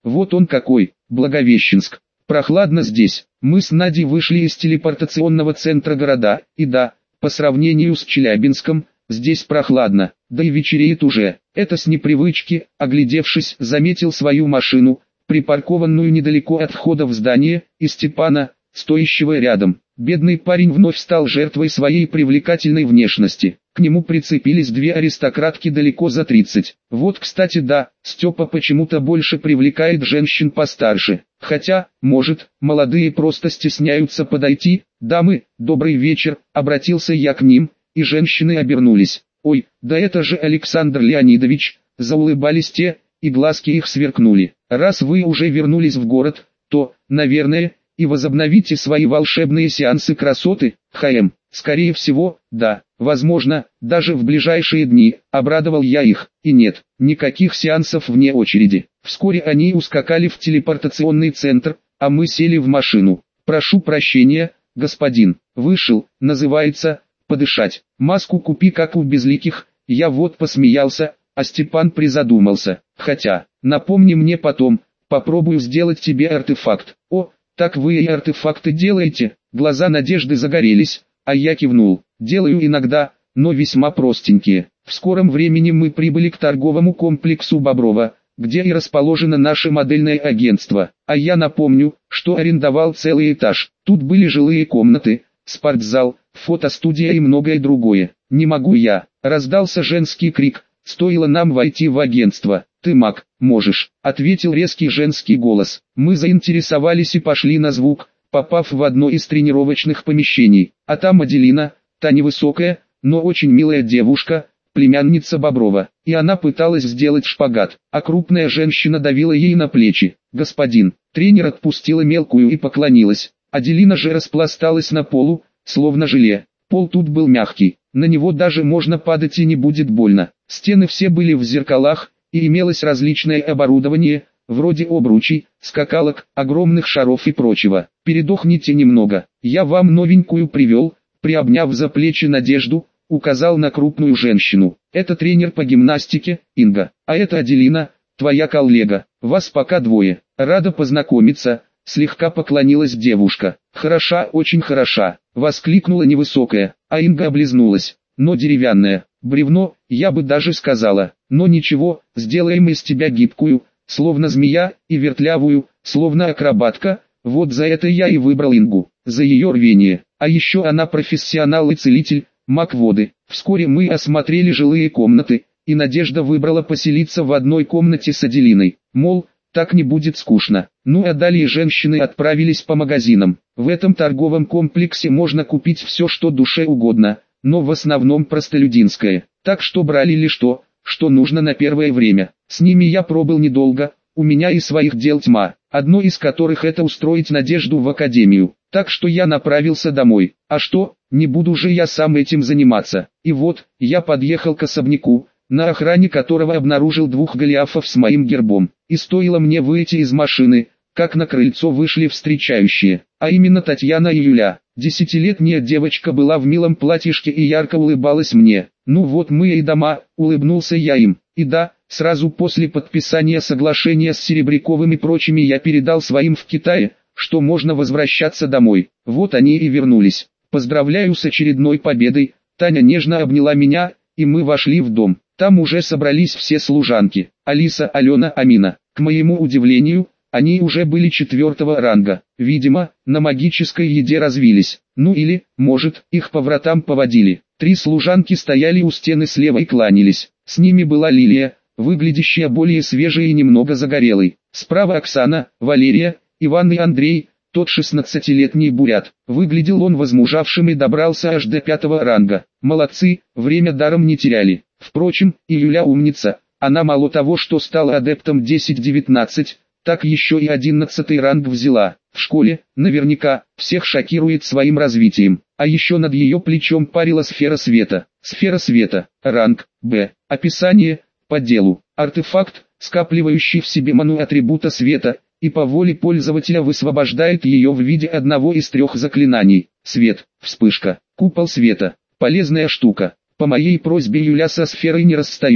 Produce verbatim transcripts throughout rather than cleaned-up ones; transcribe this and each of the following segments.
Вот он какой, Благовещенск. Прохладно здесь. Мы с Надей вышли из телепортационного центра города, и да, по сравнению с Челябинском, здесь прохладно, да и вечереет уже. Это с непривычки, оглядевшись, заметил свою машину, припаркованную недалеко от входа в здание, и Степана, стоящего рядом. Бедный парень вновь стал жертвой своей привлекательной внешности. К нему прицепились две аристократки далеко за тридцать. Вот, кстати, да, Степа почему-то больше привлекает женщин постарше. Хотя, может, молодые просто стесняются подойти. «Дамы, добрый вечер», — обратился я к ним, и женщины обернулись. «Ой, да это же Александр Леонидович», — заулыбались те, и глазки их сверкнули. «Раз вы уже вернулись в город, то, наверное, и возобновите свои волшебные сеансы красоты, ха-эм». «Скорее всего, да, возможно, даже в ближайшие дни», — обрадовал я их. И нет, никаких сеансов вне очереди. Вскоре они ускакали в телепортационный центр, а мы сели в машину. «Прошу прощения, господин, вышел, называется, подышать. Маску купи как у безликих». Я вот посмеялся, а Степан призадумался. «Хотя, напомни мне потом, попробую сделать тебе артефакт». «О, так вы и артефакты делаете?» Глаза Надежды загорелись, а я кивнул. «Делаю иногда, но весьма простенькие». В скором времени мы прибыли к торговому комплексу Боброва, где и расположено наше модельное агентство. А я напомню, что арендовал целый этаж. Тут были жилые комнаты, спортзал, фотостудия и многое другое. «Не могу я», — раздался женский крик, стоило нам войти в агентство. «Ты маг, можешь», — ответил резкий женский голос. Мы заинтересовались и пошли на звук, попав в одно из тренировочных помещений. А там Аделина, та невысокая, но очень милая девушка, племянница Боброва. И она пыталась сделать шпагат, а крупная женщина давила ей на плечи. «Господин». Тренер отпустила мелкую и поклонилась. Аделина же распласталась на полу, словно желе. Пол тут был мягкий, на него даже можно падать и не будет больно. Стены все были в зеркалах, и имелось различное оборудование, вроде обручей, скакалок, огромных шаров и прочего. «Передохните немного, я вам новенькую привел», приобняв за плечи Надежду, указал на крупную женщину. «Это тренер по гимнастике, Инга, а это Аделина, твоя коллега, вас пока двое, рада познакомиться», слегка поклонилась девушка. «Хороша, очень хороша», воскликнула невысокая, а Инга облизнулась. «Но деревянная, бревно, я бы даже сказала, но ничего, сделаем из тебя гибкую, словно змея, и вертлявую, словно акробатка». Вот за это я и выбрал Ингу, за ее рвение. А еще она профессионал и целитель, маг воды. Вскоре мы осмотрели жилые комнаты, и Надежда выбрала поселиться в одной комнате с Аделиной. Мол, так не будет скучно. Ну а далее женщины отправились по магазинам. В этом торговом комплексе можно купить все, что душе угодно, но в основном простолюдинское. Так что брали лишь то, что нужно на первое время. С ними я пробыл недолго, у меня и своих дел тьма, одно из которых это устроить Надежду в академию. Так что я направился домой. А что, не буду же я сам этим заниматься. И вот, я подъехал к особняку, на охране которого обнаружил двух голиафов с моим гербом. И стоило мне выйти из машины, как на крыльцо вышли встречающие, а именно Татьяна и Юля. Десятилетняя девочка была в милом платьишке и ярко улыбалась мне. «Ну вот мы и дома», — улыбнулся я им. И да, сразу после подписания соглашения с Серебряковым и прочими я передал своим в Китае, что можно возвращаться домой. Вот они и вернулись. «Поздравляю с очередной победой», — Таня нежно обняла меня, и мы вошли в дом. Там уже собрались все служанки. Алиса, Алена, Амина. К моему удивлению, они уже были четвертого ранга. Видимо, на магической еде развились. Ну или, может, их по вратам поводили. Три служанки стояли у стены слева и кланялись. С ними была Лилия, выглядящая более свежей и немного загорелой. Справа Оксана, Валерия, Иван и Андрей, тот шестнадцатилетний бурят. Выглядел он возмужавшим и добрался аж до пятого ранга. Молодцы, время даром не теряли. Впрочем, и Юля умница. Она мало того, что стала адептом десять-девятнадцать, так еще и одиннадцатый ранг взяла. В школе, наверняка, всех шокирует своим развитием. А еще над ее плечом парила сфера света. Сфера света, ранг, Б. Описание, по делу. Артефакт, скапливающий в себе ману атрибута света, и по воле пользователя высвобождает ее в виде одного из трех заклинаний. Свет, вспышка, купол света. Полезная штука. По моей просьбе Юля со сферой не расстается.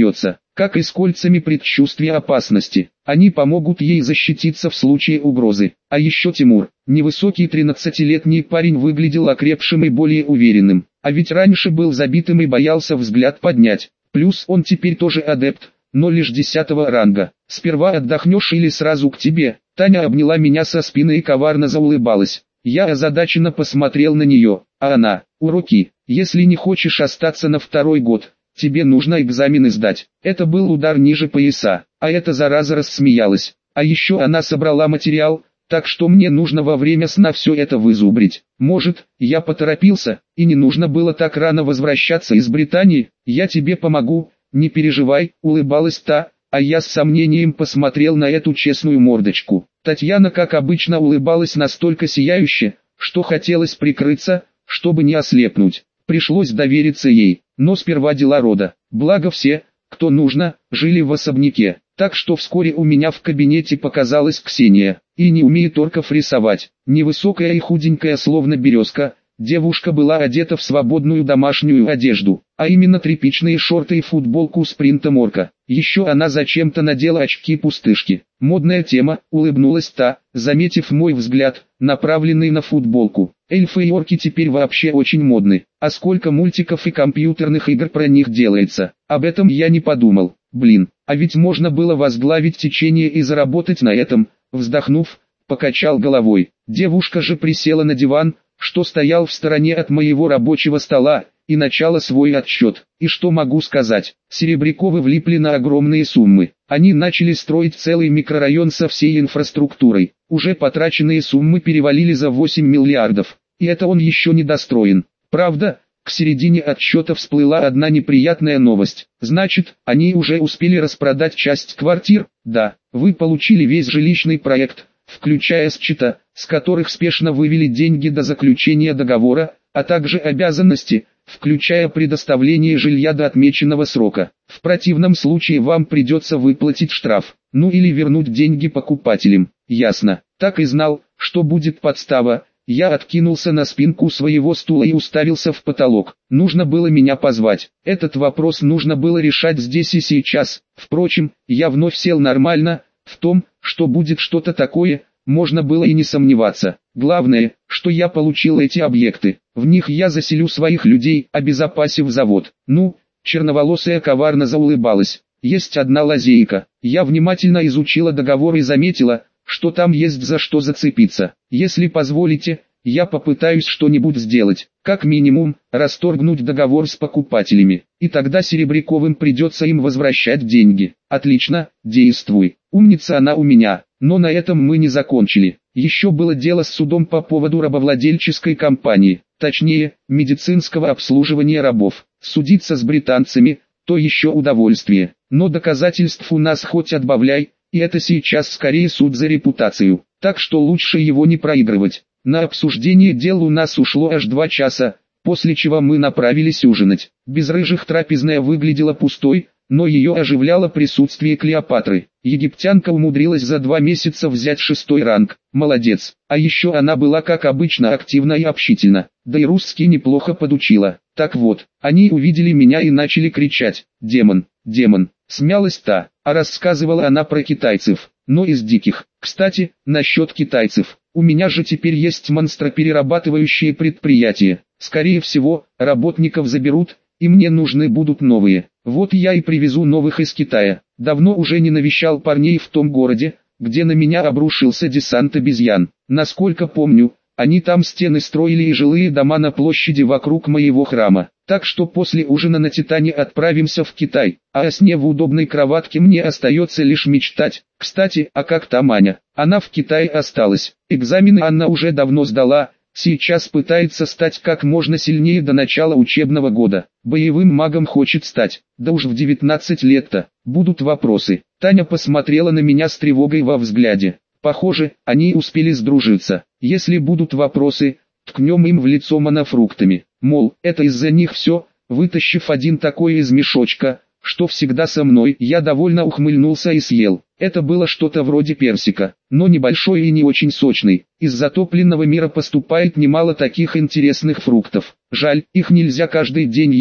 как и с кольцами предчувствия опасности. Они помогут ей защититься в случае угрозы. А еще Тимур, невысокий тринадцатилетний парень, выглядел окрепшим и более уверенным. А ведь раньше был забитым и боялся взгляд поднять. Плюс он теперь тоже адепт, но лишь десятого ранга. Сперва отдохнешь или сразу к тебе? Таня обняла меня со спины и коварно заулыбалась. Я озадаченно посмотрел на нее, а она: уроки, если не хочешь остаться на второй год, тебе нужно экзамены сдать. Это был удар ниже пояса, а эта зараза рассмеялась. А еще она собрала материал, так что мне нужно во время сна все это вызубрить. Может, я поторопился, и не нужно было так рано возвращаться из Британии? Я тебе помогу, не переживай, улыбалась та, а я с сомнением посмотрел на эту честную мордочку. Татьяна, как обычно, улыбалась настолько сияюще, что хотелось прикрыться, чтобы не ослепнуть. Пришлось довериться ей, но сперва дела рода. Благо все, кто нужно, жили в особняке, так что вскоре у меня в кабинете показалась Ксения. И не умеет орков рисовать, невысокая и худенькая, словно березка. Девушка была одета в свободную домашнюю одежду, а именно тряпичные шорты и футболку с принтом орка. Еще она зачем-то надела очки-пустышки. Модная тема, улыбнулась та, заметив мой взгляд, направленный на футболку. Эльфы и орки теперь вообще очень модны. А сколько мультиков и компьютерных игр про них делается, об этом я не подумал. Блин, а ведь можно было возглавить течение и заработать на этом. Вздохнув, покачал головой. Девушка же присела на диван, что стоял в стороне от моего рабочего стола, и начала свой отсчет. И что могу сказать, Серебряковы влипли на огромные суммы. Они начали строить целый микрорайон со всей инфраструктурой. Уже потраченные суммы перевалили за восемь миллиардов. И это он еще не достроен. Правда, к середине отсчета всплыла одна неприятная новость. Значит, они уже успели распродать часть квартир? Да, вы получили весь жилищный проект, включая счета, с которых спешно вывели деньги до заключения договора, а также обязанности, включая предоставление жилья до отмеченного срока. В противном случае вам придется выплатить штраф, ну или вернуть деньги покупателям. Ясно. Так и знал, что будет подстава. Я откинулся на спинку своего стула и уставился в потолок. Нужно было меня позвать. Этот вопрос нужно было решать здесь и сейчас. Впрочем, я вновь сел нормально. В том, что будет что-то такое, можно было и не сомневаться. Главное, что я получил эти объекты. В них я заселю своих людей, обезопасив завод. Ну, черноволосая коварно заулыбалась. Есть одна лазейка. Я внимательно изучила договор и заметила, что там есть за что зацепиться. Если позволите, я попытаюсь что-нибудь сделать. Как минимум, расторгнуть договор с покупателями. И тогда Серебряковым придется им возвращать деньги. Отлично, действуй. Умница она у меня. Но на этом мы не закончили. Еще было дело с судом по поводу рабовладельческой компании. Точнее, медицинского обслуживания рабов. Судиться с британцами – то еще удовольствие. Но доказательств у нас хоть отбавляй. И это сейчас скорее суд за репутацию, так что лучше его не проигрывать. На обсуждение дел у нас ушло аж два часа, после чего мы направились ужинать. Без рыжих трапезная выглядела пустой, но ее оживляло присутствие Клеопатры. Египтянка умудрилась за два месяца взять шестой ранг. Молодец. А еще она была, как обычно, активна и общительна. Да и русский неплохо подучила. Так вот, они увидели меня и начали кричать: «Демон! Демон!» Смялась та, а рассказывала она про китайцев, но из диких. Кстати, насчет китайцев. У меня же теперь есть монстроперерабатывающие предприятия. Скорее всего, работников заберут, и мне нужны будут новые. Вот я и привезу новых из Китая. Давно уже не навещал парней в том городе, где на меня обрушился десант обезьян. Насколько помню, они там стены строили и жилые дома на площади вокруг моего храма. Так что после ужина на Титане отправимся в Китай, а о сне в удобной кроватке мне остается лишь мечтать. Кстати, а как там Аня? Она в Китае осталась. Экзамены она уже давно сдала, сейчас пытается стать как можно сильнее до начала учебного года. Боевым магом хочет стать, да уж в девятнадцать лет-то. Будут вопросы. Таня посмотрела на меня с тревогой во взгляде. Похоже, они успели сдружиться. Если будут вопросы, ткнем им в лицо монофруктами. Мол, это из-за них все, вытащив один такой из мешочка, что всегда со мной, я довольно ухмыльнулся и съел. Это было что-то вроде персика, но небольшой и не очень сочный. Из затопленного мира поступает немало таких интересных фруктов. Жаль, их нельзя каждый день есть,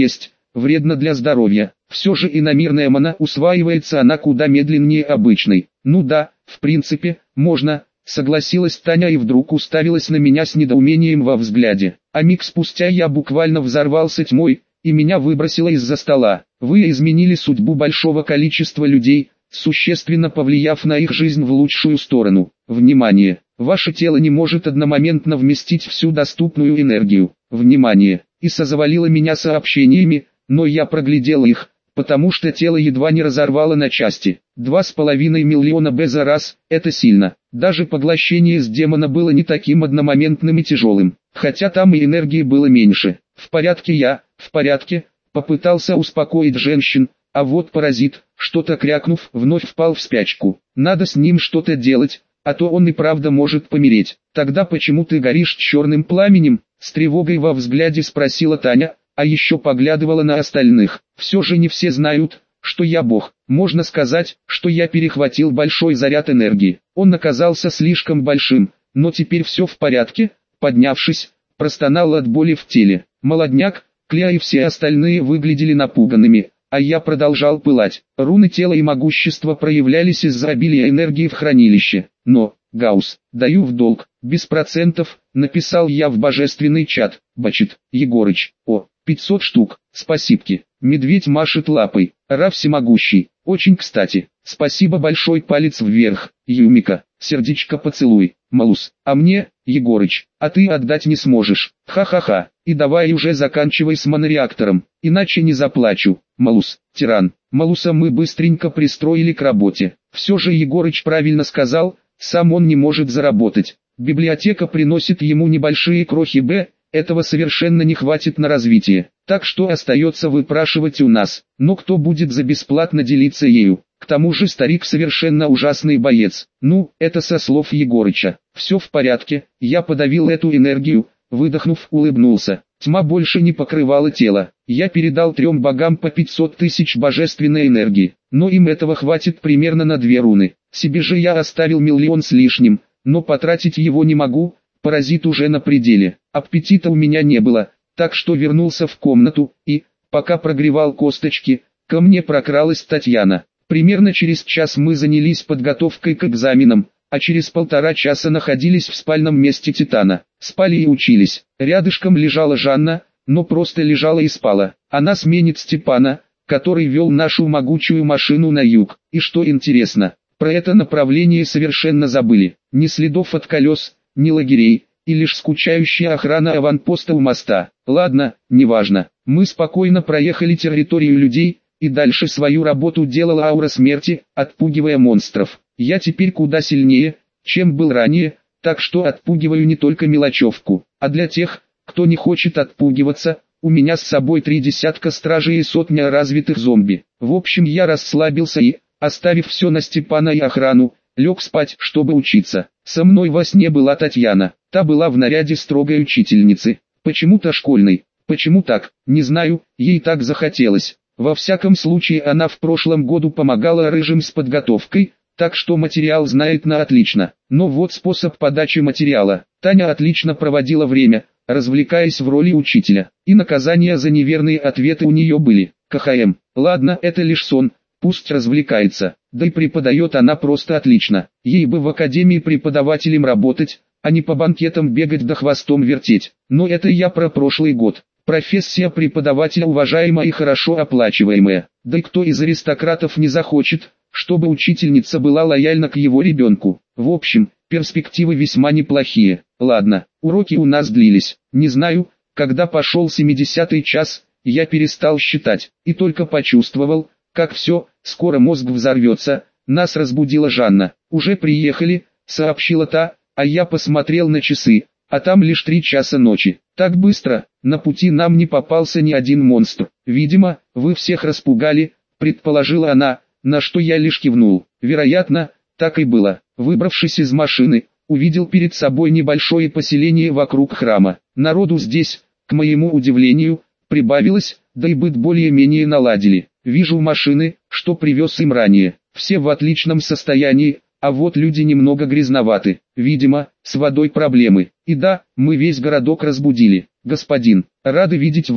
вредно для здоровья. Все же иномирная мана усваивается она куда медленнее обычной. Ну да, в принципе, можно, согласилась Таня и вдруг уставилась на меня с недоумением во взгляде. А миг спустя я буквально взорвался тьмой, и меня выбросило из-за стола. Вы изменили судьбу большого количества людей, существенно повлияв на их жизнь в лучшую сторону. Внимание! Ваше тело не может одномоментно вместить всю доступную энергию. Внимание! Иса завалила меня сообщениями, но я проглядел их, потому что тело едва не разорвало на части. Два с половиной миллиона Б за раз – это сильно. Даже поглощение с демона было не таким одномоментным и тяжелым, хотя там и энергии было меньше. В порядке я, в порядке, попытался успокоить женщин, а вот паразит, что-то крякнув, вновь впал в спячку. Надо с ним что-то делать, а то он и правда может помереть. Тогда почему ты горишь черным пламенем? С тревогой во взгляде спросила Таня, а еще поглядывала на остальных. Все же не все знают, что я бог. Можно сказать, что я перехватил большой заряд энергии. Он оказался слишком большим, но теперь все в порядке. Поднявшись, простонал от боли в теле. Молодняк, Клея и все остальные выглядели напуганными, а я продолжал пылать. Руны тела и могущества проявлялись из-за обилия энергии в хранилище. Но, Гаусс, даю в долг, без процентов, написал я в божественный чат. Бачит, Егорыч, о, пятьсот штук, спасибки. Медведь машет лапой, Ра всемогущий, очень кстати. Спасибо большой, палец вверх, Юмика, сердечко поцелуй. Малус, а мне, Егорыч, а ты отдать не сможешь. Ха-ха-ха, и давай уже заканчивай с монореактором, иначе не заплачу. Малус, тиран. Малуса мы быстренько пристроили к работе. Все же Егорыч правильно сказал, сам он не может заработать. Библиотека приносит ему небольшие крохи Б, этого совершенно не хватит на развитие. Так что остается выпрашивать у нас, но кто будет за бесплатно делиться ею? К тому же старик совершенно ужасный боец. Ну, это со слов Егорыча. Все в порядке, я подавил эту энергию, выдохнув, улыбнулся. Тьма больше не покрывала тело. Я передал трем богам по пятьсот тысяч божественной энергии, но им этого хватит примерно на две руны. Себе же я оставил миллион с лишним, но потратить его не могу, паразит уже на пределе. Аппетита у меня не было, так что вернулся в комнату, и, пока прогревал косточки, ко мне прокралась Татьяна. Примерно через час мы занялись подготовкой к экзаменам, а через полтора часа находились в спальном месте Титана. Спали и учились. Рядышком лежала Жанна, но просто лежала и спала. Она сменит Степана, который вел нашу могучую машину на юг. И что интересно, про это направление совершенно забыли. Ни следов от колес, ни лагерей, и лишь скучающая охрана аванпоста у моста. Ладно, неважно. Мы спокойно проехали территорию людей, и дальше свою работу делала аура смерти, отпугивая монстров. Я теперь куда сильнее, чем был ранее, так что отпугиваю не только мелочевку. А для тех, кто не хочет отпугиваться, у меня с собой три десятка стражей и сотня развитых зомби. В общем, я расслабился и, оставив все на Степана и охрану, лег спать, чтобы учиться. Со мной во сне была Татьяна. Та была в наряде строгой учительницы. Почему-то школьной. Почему так, не знаю, ей так захотелось. Во всяком случае, она в прошлом году помогала рыжим с подготовкой, так что материал знает на отлично. Но вот способ подачи материала. Таня отлично проводила время, развлекаясь в роли учителя. И наказания за неверные ответы у нее были. КХМ. Ладно, это лишь сон, пусть развлекается. Да и преподает она просто отлично. Ей бы в академии преподавателем работать, а не по банкетам бегать да хвостом вертеть. Но это я про прошлый год. Профессия преподавателя уважаемая и хорошо оплачиваемая. Да и кто из аристократов не захочет, чтобы учительница была лояльна к его ребенку. В общем, перспективы весьма неплохие. Ладно, уроки у нас длились. Не знаю, когда пошел семидесятый час, я перестал считать. И только почувствовал, как все, скоро мозг взорвется. Нас разбудила Жанна. «Уже приехали», сообщила та, а я посмотрел на часы. А там лишь три часа ночи. Так быстро, на пути нам не попался ни один монстр. Видимо, вы всех распугали, предположила она, на что я лишь кивнул. Вероятно, так и было. Выбравшись из машины, увидел перед собой небольшое поселение вокруг храма. Народу здесь, к моему удивлению, прибавилось, да и быт более-менее наладили. Вижу машины, что привез им ранее. Все в отличном состоянии. А вот люди немного грязноваты, видимо, с водой проблемы. И да, мы весь городок разбудили. Господин, рады видеть вас.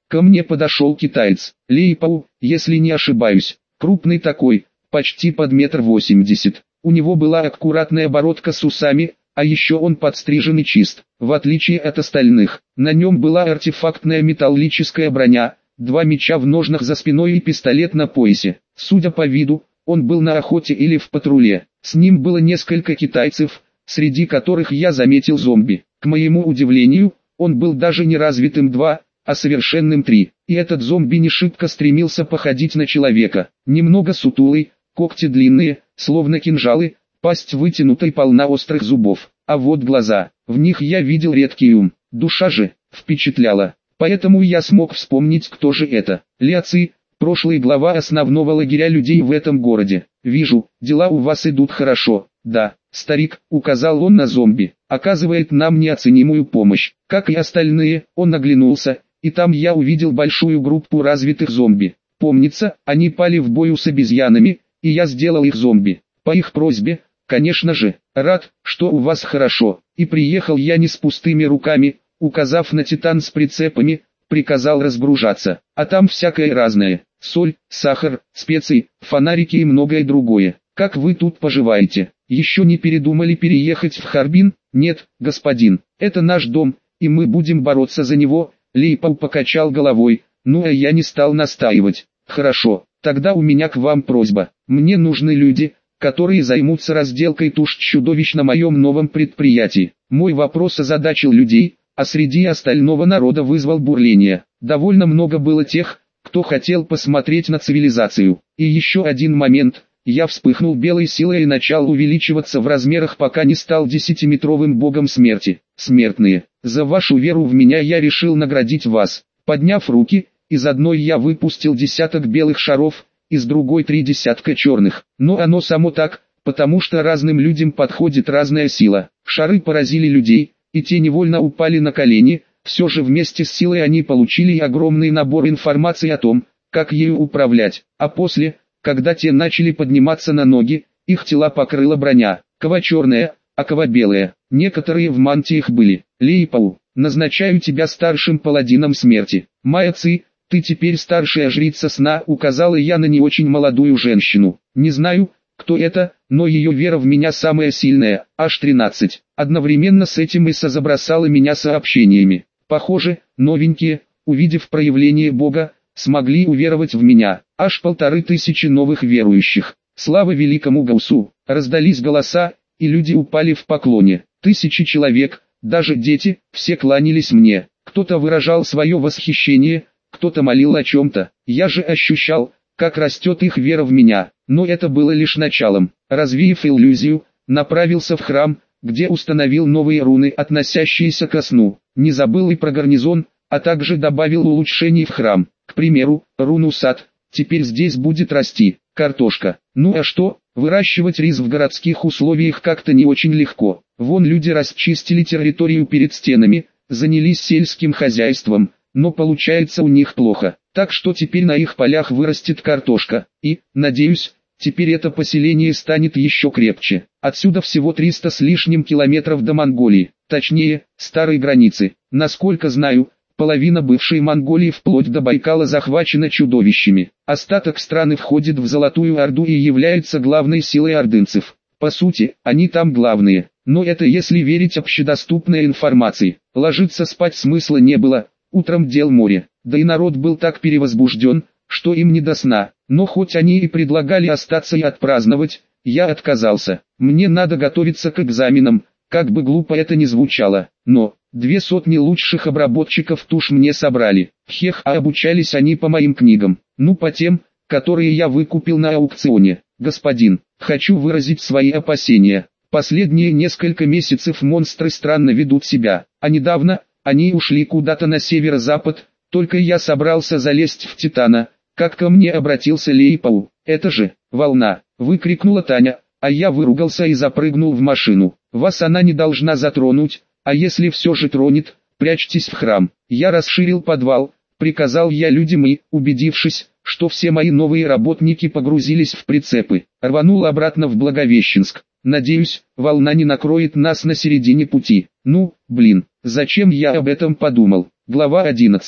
Ко мне подошел китаец, Лейпау, если не ошибаюсь, крупный такой, почти под метр восемьдесят. У него была аккуратная бородка с усами, а еще он подстрижен и чист. В отличие от остальных, на нем была артефактная металлическая броня, два меча в ножнах за спиной и пистолет на поясе. Судя по виду, он был на охоте или в патруле. С ним было несколько китайцев, среди которых я заметил зомби. К моему удивлению, он был даже не развитым два, а совершенным три. И этот зомби не шибко стремился походить на человека. Немного сутулый, когти длинные, словно кинжалы, пасть вытянута и полна острых зубов. А вот глаза, в них я видел редкий ум. Душа же впечатляла. Поэтому я смог вспомнить, кто же это. Ля Ци, прошлый глава основного лагеря людей в этом городе. Вижу, дела у вас идут хорошо. Да, старик, указал он на зомби, оказывает нам неоценимую помощь. Как и остальные, он оглянулся, и там я увидел большую группу развитых зомби. Помнится, они пали в бою с обезьянами, и я сделал их зомби. По их просьбе, конечно же. Рад, что у вас хорошо. И приехал я не с пустыми руками, указав на титан с прицепами, приказал разгружаться. А там всякое разное. Соль, сахар, специи, фонарики и многое другое. Как вы тут поживаете? Еще не передумали переехать в Харбин? Нет, господин, это наш дом, и мы будем бороться за него. Лейпау покачал головой, ну а я не стал настаивать. Хорошо, тогда у меня к вам просьба. Мне нужны люди, которые займутся разделкой туш чудовищ на моем новом предприятии. Мой вопрос озадачил людей, а среди остального народа вызвал бурление. Довольно много было тех, кто хотел посмотреть на цивилизацию. И еще один момент, я вспыхнул белой силой и начал увеличиваться в размерах, пока не стал десятиметровым богом смерти. Смертные, за вашу веру в меня я решил наградить вас. Подняв руки, из одной я выпустил десяток белых шаров, из другой три десятка черных. Но оно само так, потому что разным людям подходит разная сила. Шары поразили людей, и те невольно упали на колени. Все же вместе с силой они получили огромный набор информации о том, как ею управлять. А после, когда те начали подниматься на ноги, их тела покрыла броня. Кова черная, а кова белая. Некоторые в мантиях были. Лейпау, назначаю тебя старшим паладином смерти. Майя Ци, ты теперь старшая жрица сна, указала я на не очень молодую женщину. Не знаю, кто это, но ее вера в меня самая сильная, аж тринадцать. Одновременно с этим Иса забросала меня сообщениями. Похоже, новенькие, увидев проявление Бога, смогли уверовать в меня. Аж полторы тысячи новых верующих. Слава великому Гаусу! Раздались голоса, и люди упали в поклоне. Тысячи человек, даже дети, все кланялись мне. Кто-то выражал свое восхищение, кто-то молил о чем-то. Я же ощущал, как растет их вера в меня. Но это было лишь началом. Развеяв иллюзию, направился в храм, где установил новые руны, относящиеся ко сну. Не забыл и про гарнизон, а также добавил улучшений в храм. К примеру, руну сад. Теперь здесь будет расти картошка. Ну а что, выращивать рис в городских условиях как-то не очень легко. Вон люди расчистили территорию перед стенами, занялись сельским хозяйством, но получается у них плохо. Так что теперь на их полях вырастет картошка. И, надеюсь, теперь это поселение станет еще крепче. Отсюда всего триста с лишним километров до Монголии, точнее, старой границы. Насколько знаю, половина бывшей Монголии вплоть до Байкала захвачена чудовищами. Остаток страны входит в Золотую Орду и является главной силой ордынцев. По сути, они там главные. Но это если верить общедоступной информации. Ложиться спать смысла не было, утром дел море. Да и народ был так перевозбужден, что им не до сна. Но хоть они и предлагали остаться и отпраздновать, я отказался. Мне надо готовиться к экзаменам, как бы глупо это ни звучало. Но, две сотни лучших обработчиков туш мне собрали. Хех, а обучались они по моим книгам. Ну по тем, которые я выкупил на аукционе. Господин, хочу выразить свои опасения. Последние несколько месяцев монстры странно ведут себя. А недавно, они ушли куда-то на северо-запад. Только я собрался залезть в Титана, как ко мне обратился Лейпау. «Это же, волна!» — выкрикнула Таня, а я выругался и запрыгнул в машину. «Вас она не должна затронуть, а если все же тронет, прячьтесь в храм». Я расширил подвал, приказал я людям и, убедившись, что все мои новые работники погрузились в прицепы, рванул обратно в Благовещенск. Надеюсь, волна не накроет нас на середине пути. Ну, блин, зачем я об этом подумал? Глава одиннадцать.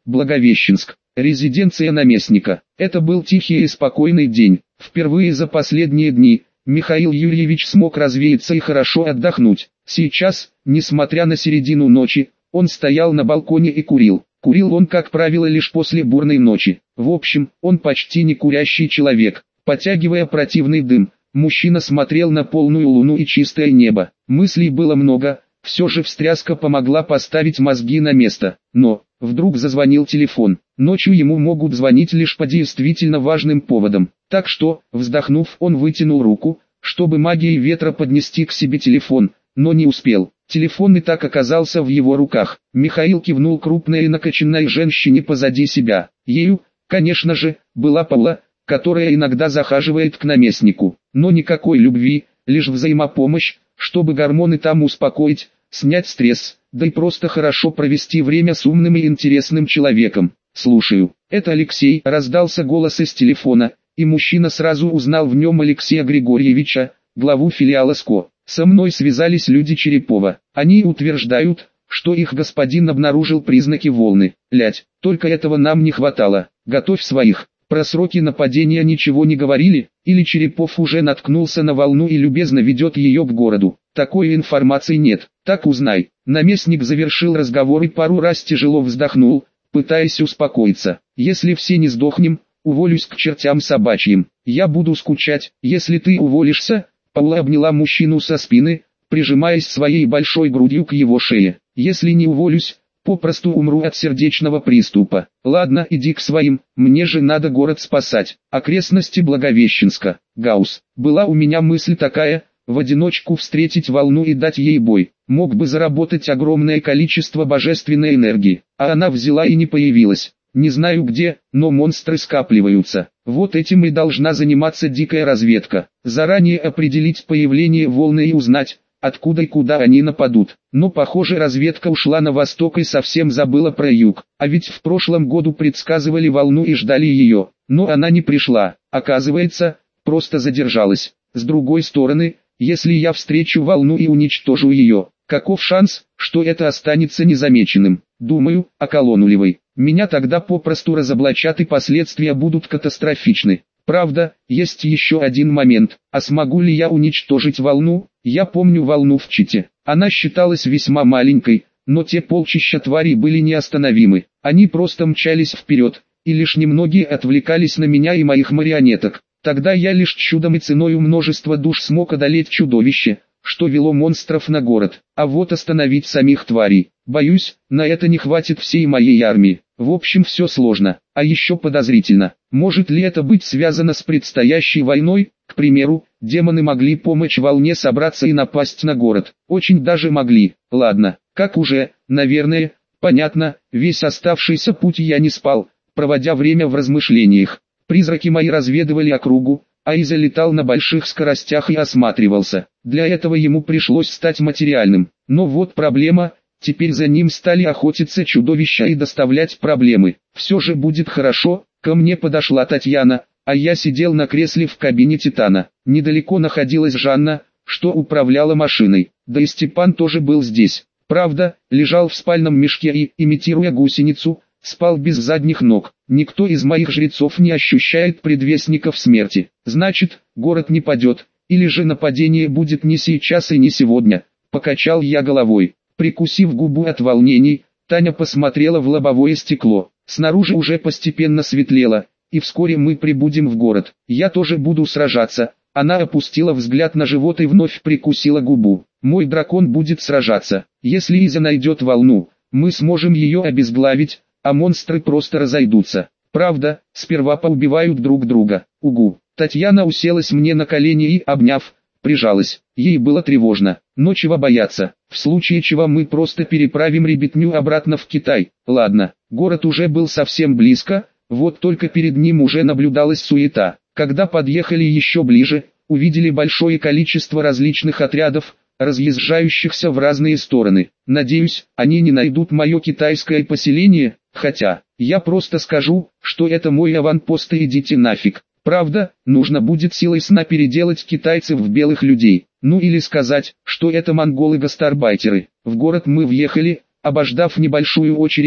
Благовещенск. Резиденция наместника. Это был тихий и спокойный день. Впервые за последние дни Михаил Юрьевич смог развеяться и хорошо отдохнуть. Сейчас, несмотря на середину ночи, он стоял на балконе и курил. Курил он, как правило, лишь после бурной ночи. В общем, он почти не курящий человек. Потягивая противный дым, мужчина смотрел на полную луну и чистое небо. Мыслей было много, все же встряска помогла поставить мозги на место. Но, вдруг зазвонил телефон. Ночью ему могут звонить лишь по действительно важным поводам. Так что, вздохнув, он вытянул руку, чтобы магией ветра поднести к себе телефон, но не успел. Телефон и так оказался в его руках. Михаил кивнул крупной и накачанной женщине позади себя. Ею, конечно же, была Паула, которая иногда захаживает к наместнику. Но никакой любви, лишь взаимопомощь, чтобы гормоны там успокоить, снять стресс, да и просто хорошо провести время с умным и интересным человеком. «Слушаю, это Алексей», — раздался голос из телефона, и мужчина сразу узнал в нем Алексея Григорьевича, главу филиала СКО. «Со мной связались люди Черепова. Они утверждают, что их господин обнаружил признаки волны. Лядь, только этого нам не хватало. Готовь своих». Про сроки нападения ничего не говорили, или Черепов уже наткнулся на волну и любезно ведет ее к городу. Такой информации нет, так узнай. Наместник завершил разговор и пару раз тяжело вздохнул, пытаясь успокоиться. Если все не сдохнем, уволюсь к чертям собачьим. Я буду скучать, если ты уволишься. Паула обняла мужчину со спины, прижимаясь своей большой грудью к его шее. Если не уволюсь, попросту умру от сердечного приступа. Ладно, иди к своим, мне же надо город спасать. Окрестности Благовещенска. Гаус. Была у меня мысль такая, в одиночку встретить волну и дать ей бой. Мог бы заработать огромное количество божественной энергии, а она взяла и не появилась. Не знаю где, но монстры скапливаются. Вот этим и должна заниматься дикая разведка. Заранее определить появление волны и узнать, откуда и куда они нападут. Но похоже, разведка ушла на восток и совсем забыла про юг. А ведь в прошлом году предсказывали волну и ждали ее. Но она не пришла. Оказывается, просто задержалась. С другой стороны, если я встречу волну и уничтожу ее, каков шанс, что это останется незамеченным? Думаю, околонулевой. Меня тогда попросту разоблачат и последствия будут катастрофичны. Правда, есть еще один момент. А смогу ли я уничтожить волну? Я помню волну в Чите. Она считалась весьма маленькой, но те полчища тварей были неостановимы. Они просто мчались вперед, и лишь немногие отвлекались на меня и моих марионеток. Тогда я лишь чудом и ценою множества душ смог одолеть чудовище, что вело монстров на город. А вот остановить самих тварей, боюсь, на это не хватит всей моей армии. В общем, все сложно, а еще подозрительно. Может ли это быть связано с предстоящей войной? К примеру, демоны могли помочь волне собраться и напасть на город. Очень даже могли. Ладно, как уже, наверное, понятно, весь оставшийся путь я не спал, проводя время в размышлениях. Призраки мои разведывали округу, а Иза летал на больших скоростях и осматривался. Для этого ему пришлось стать материальным. Но вот проблема, теперь за ним стали охотиться чудовища и доставлять проблемы. Все же будет хорошо. Ко мне подошла Татьяна, а я сидел на кресле в кабине Титана. Недалеко находилась Жанна, что управляла машиной. Да и Степан тоже был здесь. Правда, лежал в спальном мешке и, имитируя гусеницу, спал без задних ног. Никто из моих жрецов не ощущает предвестников смерти. Значит, город не падет, или же нападение будет не сейчас и не сегодня. Покачал я головой. Прикусив губу от волнений, Таня посмотрела в лобовое стекло. Снаружи уже постепенно светлело, и вскоре мы прибудем в город. Я тоже буду сражаться. Она опустила взгляд на живот и вновь прикусила губу. Мой дракон будет сражаться. Если Иза найдет волну, мы сможем ее обезглавить, а монстры просто разойдутся. Правда, сперва поубивают друг друга. Угу. Татьяна уселась мне на колени и, обняв, прижалась. Ей было тревожно. Но чего бояться? В случае чего мы просто переправим ребятню обратно в Китай. Ладно, город уже был совсем близко, вот только перед ним уже наблюдалась суета. Когда подъехали еще ближе, увидели большое количество различных отрядов, разъезжающихся в разные стороны. Надеюсь, они не найдут мое китайское поселение, хотя, я просто скажу, что это мой аванпост и идите нафиг. Правда, нужно будет силой сна переделать китайцев в белых людей. Ну или сказать, что это монголы-гастарбайтеры. В город мы въехали, обождав небольшую очередь,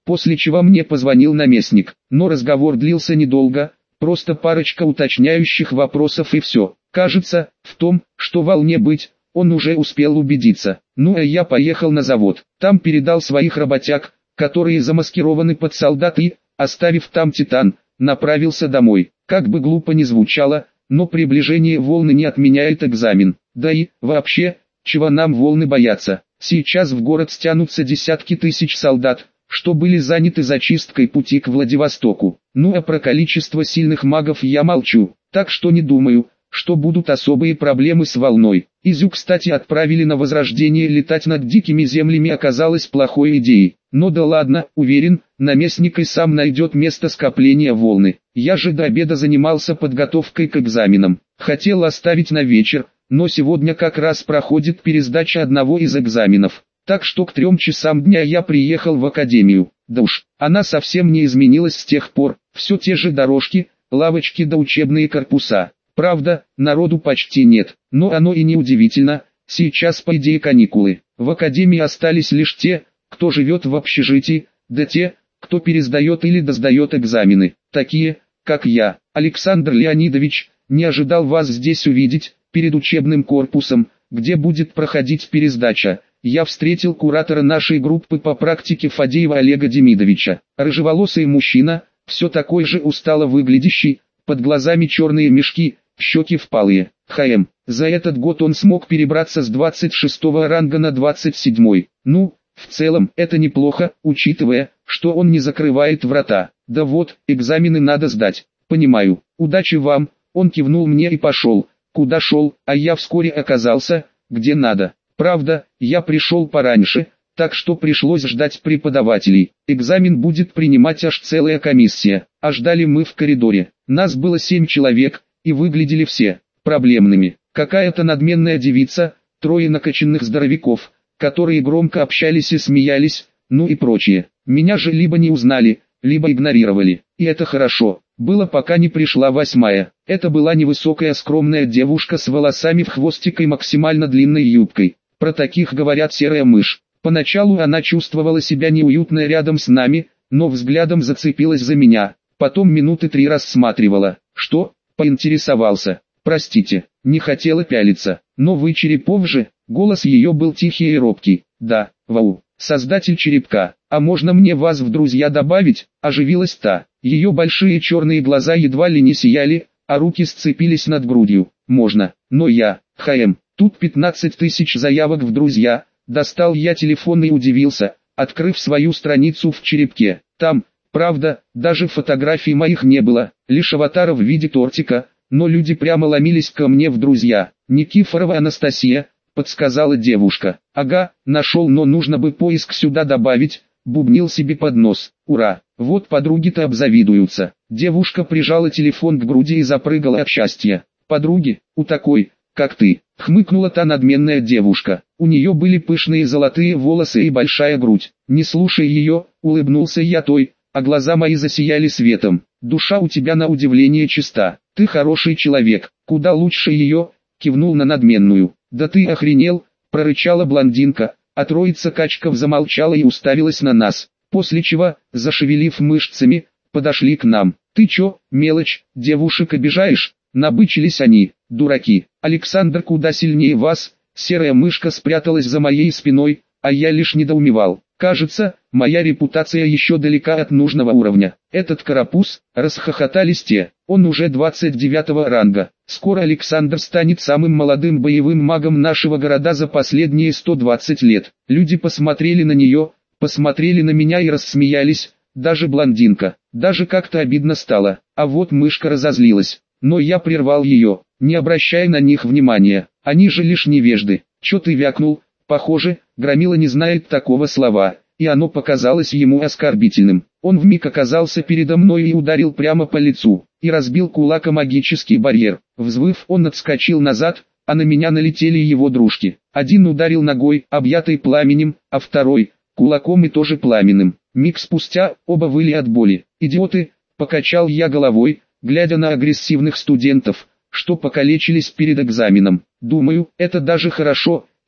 после чего мне позвонил наместник, но разговор длился недолго, просто парочка уточняющих вопросов и все. Кажется, в том, что волне быть, он уже успел убедиться. Ну а я поехал на завод, там передал своих работяг, которые замаскированы под солдат и, оставив там Титан, направился домой. Как бы глупо ни звучало, но приближение волны не отменяет экзамен. Да и, вообще, чего нам волны бояться? Сейчас в город стянутся десятки тысяч солдат, что были заняты зачисткой пути к Владивостоку. Ну а про количество сильных магов я молчу, так что не думаю, что будут особые проблемы с волной. Изю, кстати, отправили на возрождение, летать над дикими землями оказалось плохой идеей. Но да ладно, уверен, наместник и сам найдет место скопления волны. Я же до обеда занимался подготовкой к экзаменам. Хотел оставить на вечер, но сегодня как раз проходит пересдача одного из экзаменов. Так что к трем часам дня я приехал в академию. Да уж, она совсем не изменилась с тех пор. Все те же дорожки, лавочки да учебные корпуса. Правда, народу почти нет, но оно и не удивительно, сейчас по идее каникулы. В академии остались лишь те, кто живет в общежитии, да те, кто пересдает или досдает экзамены. Такие, как я. Александр Леонидович, не ожидал вас здесь увидеть. Перед учебным корпусом, где будет проходить пересдача, я встретил куратора нашей группы по практике Фадеева Олега Демидовича. Рыжеволосый мужчина, все такой же устало выглядящий, под глазами черные мешки, щеки впалые. ХМ. За этот год он смог перебраться с двадцать шестого ранга на двадцать седьмой. Ну, в целом, это неплохо, учитывая, что он не закрывает врата. Да вот, экзамены надо сдать. Понимаю. Удачи вам. Он кивнул мне и пошел. Куда шел, а я вскоре оказался, где надо. Правда, я пришел пораньше, так что пришлось ждать преподавателей. Экзамен будет принимать аж целая комиссия, а ждали мы в коридоре. Нас было семь человек, и выглядели все проблемными. Какая-то надменная девица, трое накачанных здоровяков, которые громко общались и смеялись, ну и прочее. Меня же либо не узнали, либо игнорировали. И это хорошо. Было, пока не пришла восьмая. Это была невысокая скромная девушка с волосами в хвостик и максимально длинной юбкой. Про таких говорят серая мышь. Поначалу она чувствовала себя неуютно рядом с нами, но взглядом зацепилась за меня. Потом минуты три рассматривала. Что? Поинтересовался. Простите, не хотела пялиться. Но вы Черепов же? Голос ее был тихий и робкий. Да, вау. Создатель черепка. А можно мне вас в друзья добавить? Оживилась та. Ее большие черные глаза едва ли не сияли, а руки сцепились над грудью. Можно, но я, ХМ, тут пятнадцать тысяч заявок в друзья. Достал я телефон и удивился, открыв свою страницу в черепке. Там, правда, даже фотографий моих не было, лишь аватара в виде тортика, но люди прямо ломились ко мне в друзья. Никифорова Анастасия, подсказала девушка. Ага, нашел, но нужно бы поиск сюда добавить, бубнил себе под нос. Ура, вот подруги-то обзавидуются. Девушка прижала телефон к груди и запрыгала от счастья. Подруги, у такой, как ты, хмыкнула та надменная девушка. У нее были пышные золотые волосы и большая грудь. Не слушай ее, улыбнулся я той, а глаза мои засияли светом. Душа у тебя на удивление чиста. Ты хороший человек, куда лучше ее, кивнул на надменную. Да ты охренел, прорычала блондинка, а троица качков замолчала и уставилась на нас, после чего, зашевелив мышцами, подошли к нам. Ты чё, мелочь, девушек обижаешь? Набычились они, дураки. Александр куда сильнее вас. Серая мышка спряталась за моей спиной, а я лишь недоумевал. Кажется, моя репутация еще далека от нужного уровня. Этот карапуз, расхохотались те, он уже двадцать девятого ранга. Скоро Александр станет самым молодым боевым магом нашего города за последние сто двадцать лет. Люди посмотрели на нее, посмотрели на меня и рассмеялись, даже блондинка. Даже как-то обидно стало, а вот мышка разозлилась. Но я прервал ее, не обращая на них внимания, они же лишь невежды. Чё ты вякнул? Похоже, Громила не знает такого слова, и оно показалось ему оскорбительным. Он вмиг оказался передо мной и ударил прямо по лицу, и разбил кулак о магический барьер. Взвыв, он отскочил назад, а на меня налетели его дружки. Один ударил ногой, объятой пламенем, а второй, кулаком и тоже пламенным. Миг спустя, оба выли от боли. «Идиоты!» — покачал я головой, глядя на агрессивных студентов, что покалечились перед экзаменом. Думаю, это даже хорошо,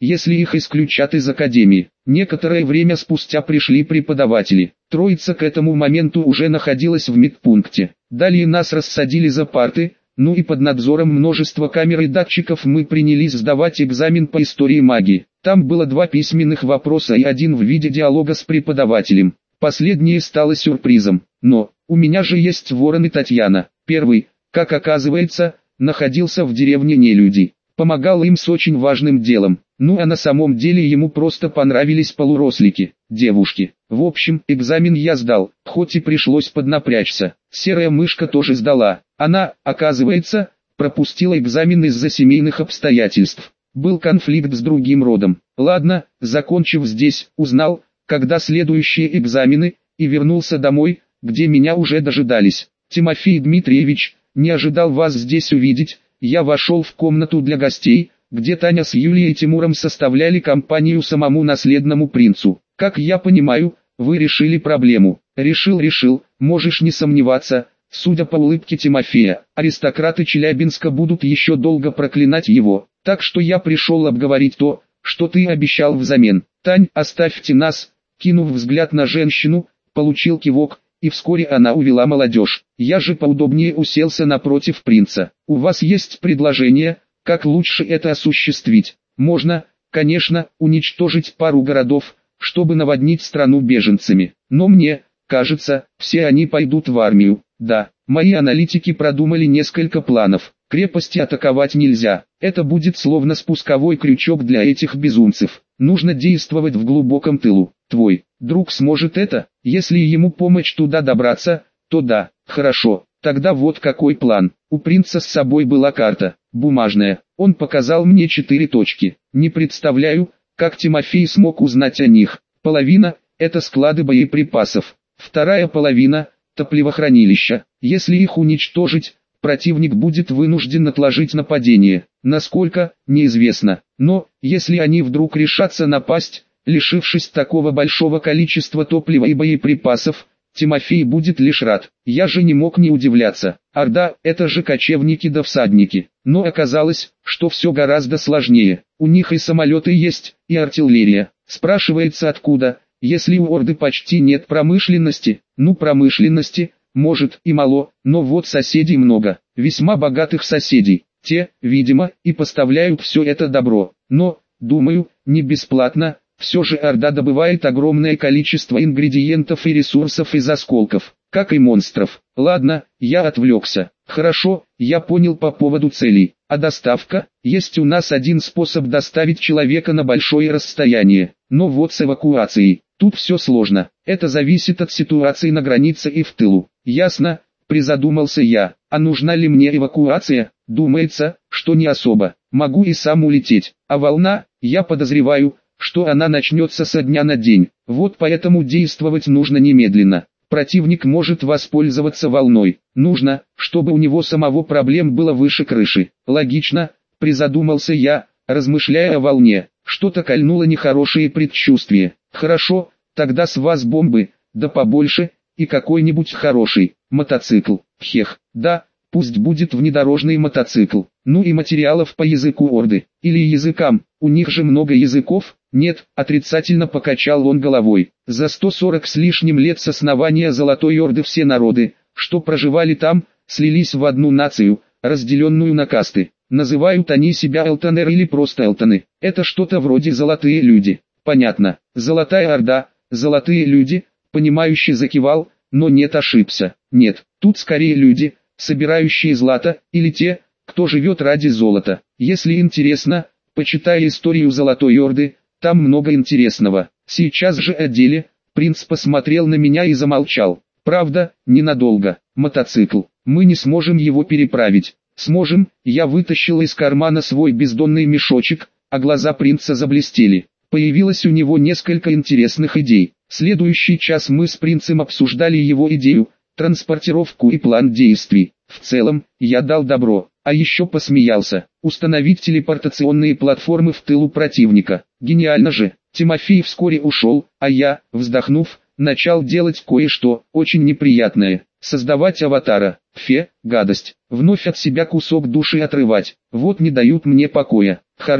если их исключат из академии. Некоторое время спустя пришли преподаватели. Троица к этому моменту уже находилась в медпункте. Далее нас рассадили за парты, ну и под надзором множества камер и датчиков мы принялись сдавать экзамен по истории магии. Там было два письменных вопроса и один в виде диалога с преподавателем. Последнее стало сюрпризом. Но, у меня же есть Ворон и Татьяна. Первый, как оказывается, находился в деревне нелюдей. Помогал им с очень важным делом. Ну а на самом деле ему просто понравились полурослики, девушки. В общем, экзамен я сдал, хоть и пришлось поднапрячься. Серая мышка тоже сдала. Она, оказывается, пропустила экзамен из-за семейных обстоятельств. Был конфликт с другим родом. Ладно, закончив здесь, узнал, когда следующие экзамены, и вернулся домой, где меня уже дожидались. Тимофей Дмитриевич, не ожидал вас здесь увидеть. Я вошел в комнату для гостей, где Таня с Юлией и Тимуром составляли компанию самому наследному принцу. Как я понимаю, вы решили проблему. Решил, решил, можешь не сомневаться. Судя по улыбке Тимофея, аристократы Челябинска будут еще долго проклинать его. Так что я пришел обговорить то, что ты обещал взамен. Тань, оставьте нас. Кинув взгляд на женщину, получил кивок, и вскоре она увела молодежь. Я же поудобнее уселся напротив принца. У вас есть предложение, как лучше это осуществить? Можно, конечно, уничтожить пару городов, чтобы наводнить страну беженцами. Но мне кажется, все они пойдут в армию. Да, мои аналитики продумали несколько планов. Крепости атаковать нельзя. Это будет словно спусковой крючок для этих безумцев. Нужно действовать в глубоком тылу. Твой друг сможет это? Если ему помочь туда добраться, то да, хорошо. Тогда вот какой план. У принца с собой была карта, бумажная. Он показал мне четыре точки. Не представляю, как Тимофей смог узнать о них. Половина – это склады боеприпасов. Вторая половина – топливохранилища. Если их уничтожить, противник будет вынужден отложить нападение. Насколько, неизвестно. Но, если они вдруг решатся напасть, лишившись такого большого количества топлива и боеприпасов, Тимофей будет лишь рад. Я же не мог не удивляться. Орда – это же кочевники да всадники. Но оказалось, что все гораздо сложнее. У них и самолеты есть, и артиллерия. Спрашивается откуда, если у Орды почти нет промышленности? Ну, промышленности, может, и мало, но вот соседей много. Весьма богатых соседей. Те, видимо, и поставляют все это добро. Но, думаю, не бесплатно. Все же Орда добывает огромное количество ингредиентов и ресурсов из осколков, как и монстров. Ладно, я отвлекся. Хорошо, я понял по поводу целей. А доставка? Есть у нас один способ доставить человека на большое расстояние. Но вот с эвакуацией. Тут все сложно. Это зависит от ситуации на границе и в тылу. Ясно? Призадумался я. А нужна ли мне эвакуация? Думается, что не особо. Могу и сам улететь. А волна, я подозреваю, что она начнется со дня на день. Вот поэтому действовать нужно немедленно. Противник может воспользоваться волной. Нужно, чтобы у него самого проблем было выше крыши. Логично, призадумался я, размышляя о волне. Что-то кольнуло нехорошие предчувствия. Хорошо, тогда с вас бомбы, да побольше, и какой-нибудь хороший мотоцикл. Хех, да, пусть будет внедорожный мотоцикл. Ну и материалов по языку Орды, или языкам, у них же много языков. Нет, отрицательно покачал он головой. За сто сорок с лишним лет с основания Золотой Орды все народы, что проживали там, слились в одну нацию, разделенную на касты. Называют они себя Элтонер или просто Элтоны. Это что-то вроде «золотые люди». Понятно. Золотая Орда, золотые люди, понимающий закивал, но нет, ошибся. Нет, тут скорее люди, собирающие злато, или те, кто живет ради золота. Если интересно, почитай историю Золотой Орды. Там много интересного. Сейчас же о деле. Принц посмотрел на меня и замолчал. Правда, ненадолго. Мотоцикл. Мы не сможем его переправить. Сможем. Я вытащил из кармана свой бездонный мешочек, а глаза принца заблестели. Появилось у него несколько интересных идей. Следующий час мы с принцем обсуждали его идею, транспортировку и план действий. В целом, я дал добро. А еще посмеялся. Установить телепортационные платформы в тылу противника. Гениально же. Тимофей вскоре ушел, а я, вздохнув, начал делать кое-что очень неприятное. Создавать аватара. Фе, гадость. Вновь от себя кусок души отрывать. Вот не дают мне покоя. Харбин,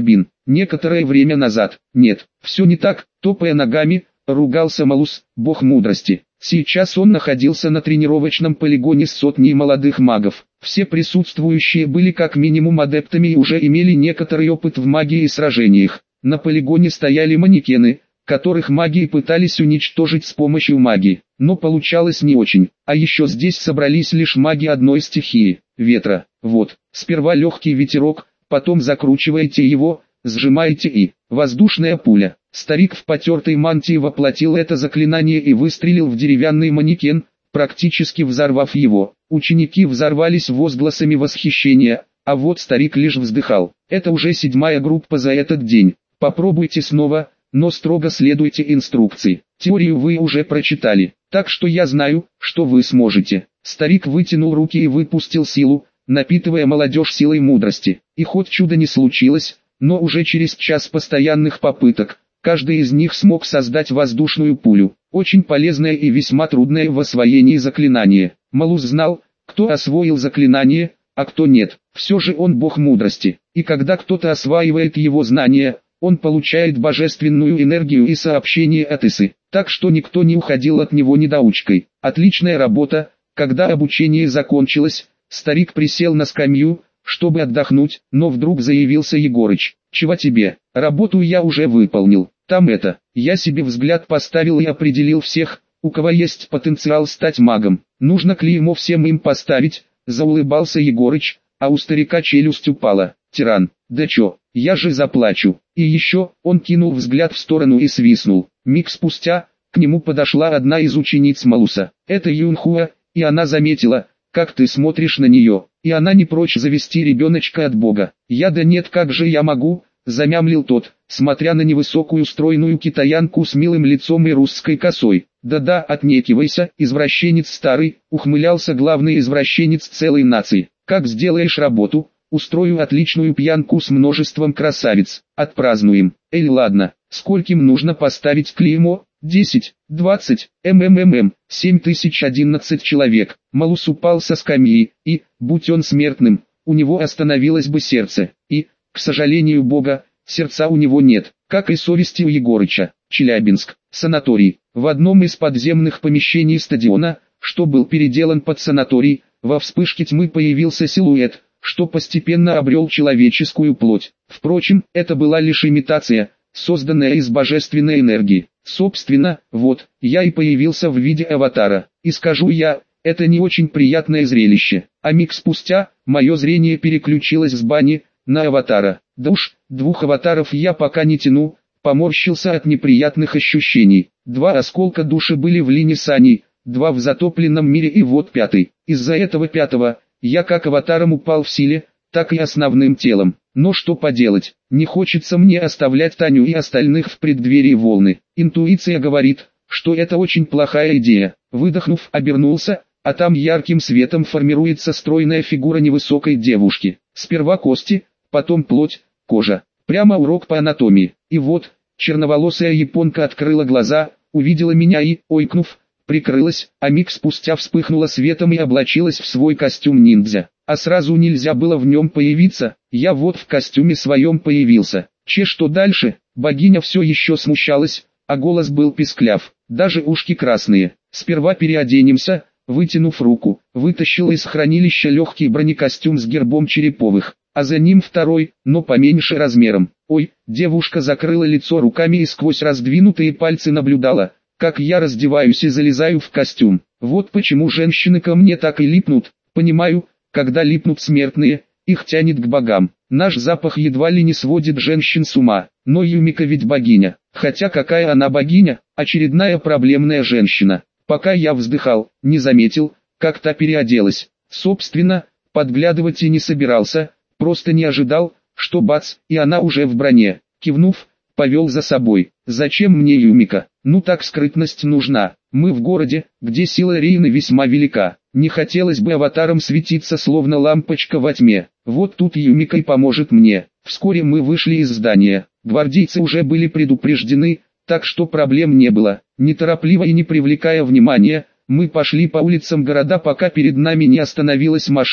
некоторое время назад. Нет, все не так, топая ногами, ругался Малус, бог мудрости. Сейчас он находился на тренировочном полигоне с сотней молодых магов. Все присутствующие были как минимум адептами и уже имели некоторый опыт в магии и сражениях. На полигоне стояли манекены, которых маги пытались уничтожить с помощью магии, но получалось не очень. А еще здесь собрались лишь маги одной стихии – ветра. Вот, сперва легкий ветерок, потом закручиваете его, сжимаете и воздушная пуля. Старик в потертой мантии воплотил это заклинание и выстрелил в деревянный манекен, практически взорвав его. Ученики взорвались возгласами восхищения, а вот старик лишь вздыхал. Это уже седьмая группа за этот день. Попробуйте снова, но строго следуйте инструкции. Теорию вы уже прочитали, так что я знаю, что вы сможете. Старик вытянул руки и выпустил силу, напитывая молодежь силой мудрости. И хоть чудо не случилось, но уже через час постоянных попыток, каждый из них смог создать воздушную пулю. Очень полезное и весьма трудное в освоении заклинание. Малус знал, кто освоил заклинание, а кто нет. Все же он бог мудрости. И когда кто-то осваивает его знания, он получает божественную энергию и сообщение от Исы. Так что никто не уходил от него недоучкой. Отличная работа. Когда обучение закончилось, старик присел на скамью, чтобы отдохнуть, но вдруг заявился Егорыч. «Чего тебе? Работу я уже выполнил. Там это, я себе взгляд поставил и определил всех, у кого есть потенциал стать магом. Нужно клеймо всем им поставить», — заулыбался Егорыч, а у старика челюсть упала. «Тиран, да чё, я же заплачу». И еще, он кинул взгляд в сторону и свистнул. Миг спустя, к нему подошла одна из учениц Малуса. Это Юнхуа, и она заметила, как ты смотришь на нее, и она не прочь завести ребеночка от Бога. «Я да нет, как же я могу», — замямлил тот, смотря на невысокую стройную китаянку с милым лицом и русской косой. «Да-да, отнекивайся, извращенец старый», — ухмылялся главный извращенец целой нации. «Как сделаешь работу, устрою отличную пьянку с множеством красавиц, отпразднуем». «Эй, ладно, скольким нужно поставить клеймо?» «Десять, двадцать, мммм, семь тысяч одиннадцать человек». Малус упал со скамьи, и, будь он смертным, у него остановилось бы сердце. И, к сожалению Бога, сердца у него нет, как и совести у Егорыча. Челябинск, санаторий. В одном из подземных помещений стадиона, что был переделан под санаторий, во вспышке тьмы появился силуэт, что постепенно обрел человеческую плоть. Впрочем, это была лишь имитация, созданная из божественной энергии. Собственно, вот, я и появился в виде аватара. И скажу я, это не очень приятное зрелище. А миг спустя, мое зрение переключилось с бани на аватара. Да уж, двух аватаров я пока не тяну, поморщился от неприятных ощущений. Два осколка души были в линии сани, два в затопленном мире и вот пятый. Из-за этого пятого, я как аватаром упал в силе, так и основным телом. Но что поделать, не хочется мне оставлять Таню и остальных в преддверии волны. Интуиция говорит, что это очень плохая идея. Выдохнув, обернулся, а там ярким светом формируется стройная фигура невысокой девушки. Сперва кости, потом плоть, кожа. Прямо урок по анатомии. И вот, черноволосая японка открыла глаза, увидела меня и, ойкнув, прикрылась, а миг спустя вспыхнула светом и облачилась в свой костюм ниндзя. А сразу нельзя было в нем появиться, я вот в костюме своем появился. Че что дальше? Богиня все еще смущалась, а голос был пискляв, даже ушки красные. Сперва переоденемся, вытянув руку, вытащил из хранилища легкий бронекостюм с гербом Череповых, а за ним второй, но поменьше размером. Ой, девушка закрыла лицо руками и сквозь раздвинутые пальцы наблюдала, как я раздеваюсь и залезаю в костюм. Вот почему женщины ко мне так и липнут, понимаю. Когда липнут смертные, их тянет к богам. Наш запах едва ли не сводит женщин с ума, но Юмика ведь богиня. Хотя какая она богиня, очередная проблемная женщина. Пока я вздыхал, не заметил, как та переоделась. Собственно, подглядывать и не собирался, просто не ожидал, что бац, и она уже в броне. Кивнув, повел за собой. Зачем мне Юмика? Ну так скрытность нужна. Мы в городе, где сила Рейны весьма велика. Не хотелось бы аватаром светиться словно лампочка во тьме. Вот тут Юмика и поможет мне. Вскоре мы вышли из здания. Гвардейцы уже были предупреждены, так что проблем не было. Неторопливо и не привлекая внимания, мы пошли по улицам города, пока перед нами не остановилась машина.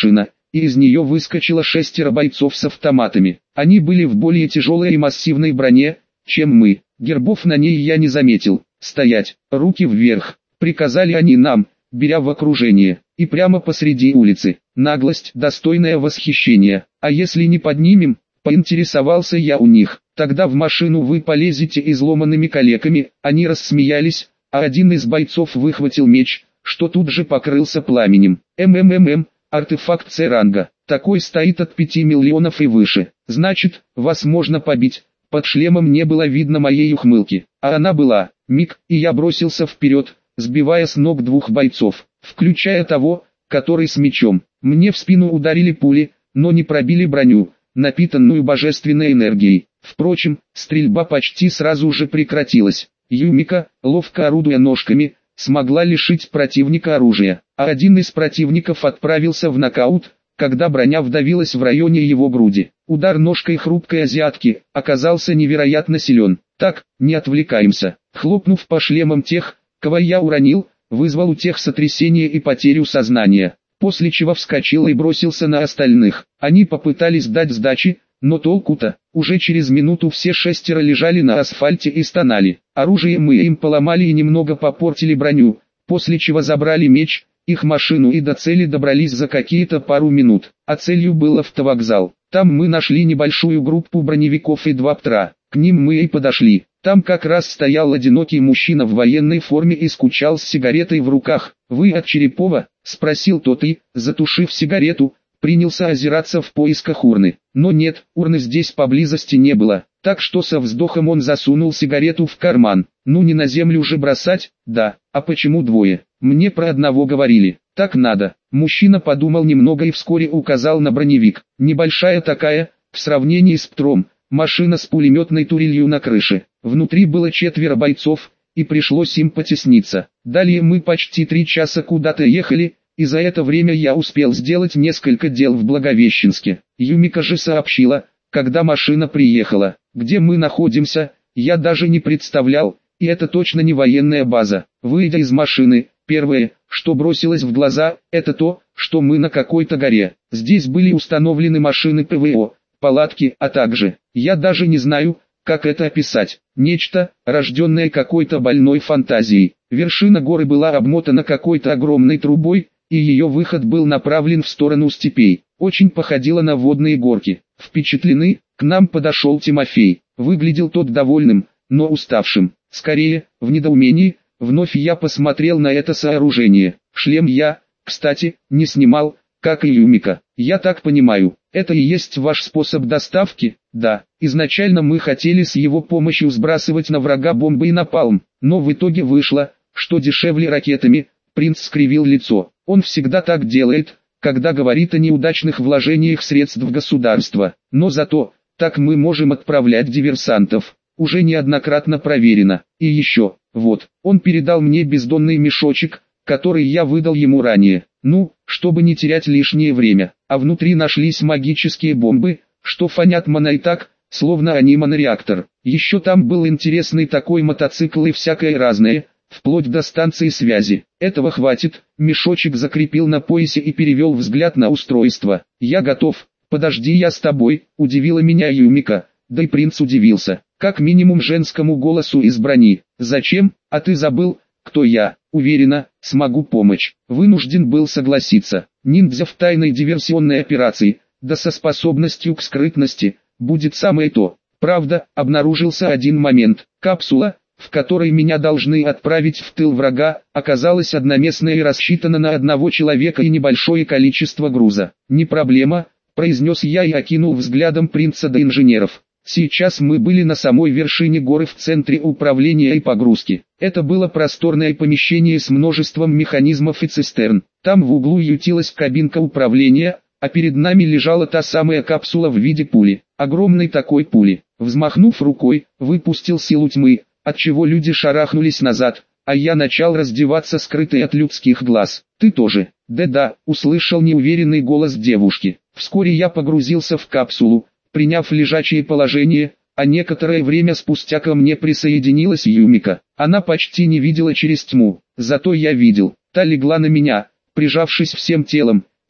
и из нее выскочило шестеро бойцов с автоматами. Они были в более тяжелой и массивной броне, чем мы. Гербов на ней я не заметил. «Стоять! Руки вверх!» — приказали они нам, беря в окружение, и прямо посреди улицы. Наглость, достойная восхищения. А если не поднимем, поинтересовался я у них, тогда в машину вы полезете изломанными калеками. Они рассмеялись, а один из бойцов выхватил меч, что тут же покрылся пламенем. МММ, артефакт С-ранга, такой стоит от пяти миллионов и выше. Значит, вас можно побить. Под шлемом не было видно моей ухмылки, а она была. Миг, и я бросился вперед, сбивая с ног двух бойцов, включая того, который с мечом. Мне в спину ударили пули, но не пробили броню, напитанную божественной энергией. Впрочем, стрельба почти сразу же прекратилась. Юмика, ловко орудуя ножками, смогла лишить противника оружия, а один из противников отправился в нокаут, когда броня вдавилась в районе его груди. Удар ножкой хрупкой азиатки оказался невероятно силен. Так, не отвлекаемся. Хлопнув по шлемам тех, кого я уронил, вызвал у тех сотрясение и потерю сознания, после чего вскочил и бросился на остальных. Они попытались дать сдачи, но толку-то, уже через минуту все шестеро лежали на асфальте и стонали. Оружие мы им поломали и немного попортили броню, после чего забрали меч, их машину и до цели добрались за какие-то пару минут, а целью был автовокзал. Там мы нашли небольшую группу броневиков и два птра, к ним мы и подошли. Там как раз стоял одинокий мужчина в военной форме и скучал с сигаретой в руках. «Вы от Черепова?» — спросил тот и, затушив сигарету, принялся озираться в поисках урны. Но нет, урны здесь поблизости не было, так что со вздохом он засунул сигарету в карман. «Ну не на землю же бросать?» «Да, а почему двое? Мне про одного говорили». «Так надо». Мужчина подумал немного и вскоре указал на броневик. Небольшая такая, в сравнении с птром, машина с пулеметной турелью на крыше. Внутри было четверо бойцов, и пришлось им потесниться. Далее мы почти три часа куда-то ехали, и за это время я успел сделать несколько дел в Благовещенске. Юмика же сообщила, когда машина приехала. Где мы находимся, я даже не представлял, и это точно не военная база. Выйдя из машины, первое, что бросилось в глаза, это то, что мы на какой-то горе. Здесь были установлены машины ПВО, палатки, а также, я даже не знаю, как это описать, нечто, рожденное какой-то больной фантазией. Вершина горы была обмотана какой-то огромной трубой, и ее выход был направлен в сторону степей. Очень походило на водные горки. Впечатлены, к нам подошел Тимофей. Выглядел тот довольным, но уставшим. Скорее, в недоумении, вновь я посмотрел на это сооружение. Шлем я, кстати, не снимал, как и Юмика. Я так понимаю, это и есть ваш способ доставки? Да, изначально мы хотели с его помощью сбрасывать на врага бомбы и напалм, но в итоге вышло, что дешевле ракетами. Принц скривил лицо. Он всегда так делает, когда говорит о неудачных вложениях средств государства. Но зато, так мы можем отправлять диверсантов. Уже неоднократно проверено. И еще, вот, он передал мне бездонный мешочек, который я выдал ему ранее. Ну, чтобы не терять лишнее время. А внутри нашлись магические бомбы, что фонят маной так, словно они монореактор. Еще там был интересный такой мотоцикл и всякое разное, вплоть до станции связи. Этого хватит. Мешочек закрепил на поясе и перевел взгляд на устройство. Я готов. Подожди, я с тобой, удивила меня Юмика. Да и принц удивился. Как минимум женскому голосу из брони. Зачем? А ты забыл, кто я? Уверена, смогу помочь. Вынужден был согласиться. Ниндзя в тайной диверсионной операции, да со способностью к скрытности, будет самое то. Правда, обнаружился один момент. Капсула, в которой меня должны отправить в тыл врага, оказалась одноместная и рассчитана на одного человека и небольшое количество груза. Не проблема, произнес я и окинул взглядом принца до инженеров. Сейчас мы были на самой вершине горы в центре управления и погрузки. Это было просторное помещение с множеством механизмов и цистерн. Там в углу ютилась кабинка управления, а перед нами лежала та самая капсула в виде пули. Огромной такой пули. Взмахнув рукой, выпустил силу тьмы, отчего люди шарахнулись назад, а я начал раздеваться, скрытый от людских глаз. «Ты тоже?» «Да-да», услышал неуверенный голос девушки. Вскоре я погрузился в капсулу, приняв лежачее положение, а некоторое время спустя ко мне присоединилась Юмика. Она почти не видела через тьму, зато я видел. Та легла на меня, прижавшись всем телом,